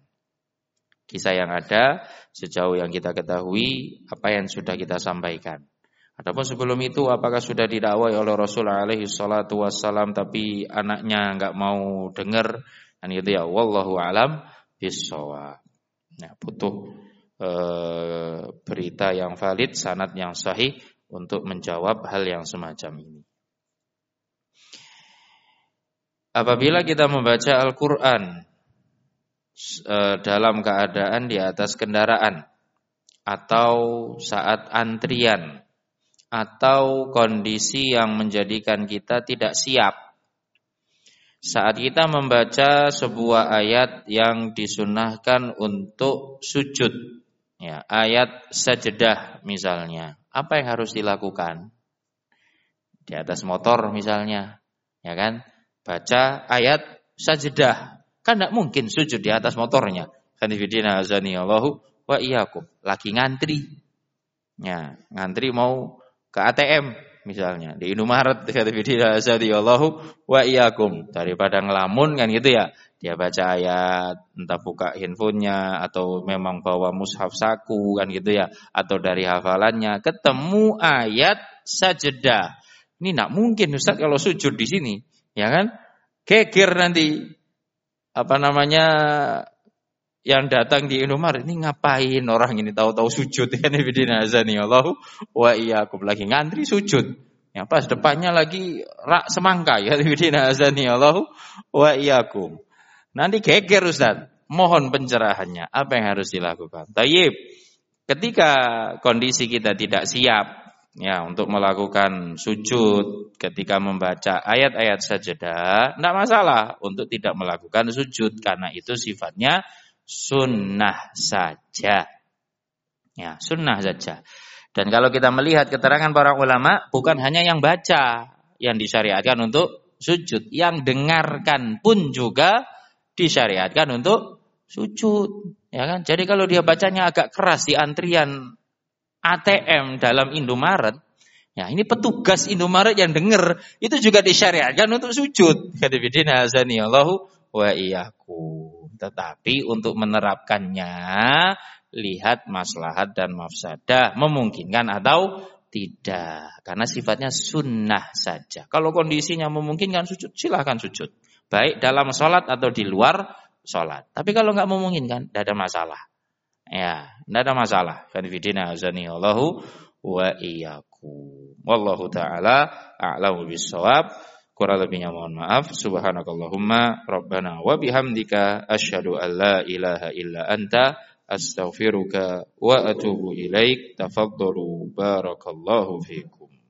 Kisah yang ada sejauh yang kita ketahui, apa yang sudah kita sampaikan. Adapun sebelum itu apakah sudah didakwai oleh Rasul alaihi salatu wassalam tapi anaknya enggak mau dengar, kan gitu ya, wallahu alam bissawab. Nah, butuh e, berita yang valid, sanad yang sahih untuk menjawab hal yang semacam ini. Apabila kita membaca Al-Qur'an e, dalam keadaan di atas kendaraan atau saat antrian atau kondisi yang menjadikan kita tidak siap, saat kita membaca sebuah ayat yang disunahkan untuk sujud, ya, ayat sajdah misalnya, apa yang harus dilakukan? Di atas motor misalnya, ya kan, baca ayat sajdah, kan tidak mungkin sujud di atas motornya. Kanifidina azani Allahu wa iyyakum, lagi ngantri, ya, ngantri mau ke A T M misalnya di Indomaret, kanifidina azani Allahu wa iyyakum, daripada ngelamun kan gitu ya, dia baca ayat, entah buka handphonenya atau memang bawa mushaf saku kan gitu ya, atau dari hafalannya ketemu ayat sajdah. Ini enggak mungkin Ustaz kalau sujud di sini, ya kan? Geger nanti apa namanya yang datang di Indomaret, ini ngapain orang ini tahu-tahu sujud, kan ibidina azani Allahu wa iyyakum, lagi ngantri sujud. Ya pas depannya lagi rak semangka, ya ibidina azani Allahu wa iyyakum. Nanti geger Ustaz. Mohon pencerahannya, apa yang harus dilakukan? Tayyib. Ketika kondisi kita tidak siap ya untuk melakukan sujud ketika membaca ayat-ayat sajdah, tidak masalah untuk tidak melakukan sujud karena itu sifatnya sunnah saja. Ya, sunnah saja. Dan kalau kita melihat keterangan para ulama, bukan hanya yang baca yang disyariatkan untuk sujud, yang dengarkan pun juga disyariatkan untuk sujud, ya kan? Jadi kalau dia bacanya agak keras di antrian A T M dalam Indomaret, ya ini petugas Indomaret yang dengar itu juga disyariatkan untuk sujud. Kadibidina azani Allahu wa iyyakum. Tetapi untuk menerapkannya lihat maslahat dan mafsadah, memungkinkan atau tidak, karena sifatnya sunnah saja. Kalau kondisinya memungkinkan sujud, silakan sujud, baik dalam sholat atau di luar sholat. Tapi kalau nggak memungkinkan, tidak ada masalah. Ya, tidak ada masalah. Kanifidina azani Allahu wa iyyakum. Wallahu ta'ala a'lamu bis-shawab. Kurang lebihnya mohon maaf. Subhanakallahumma rabbana wa bihamdika asyhadu an la ilaha illa anta astaghfiruka wa atubu ilaik. Tafaddalu barakallahu fiikum.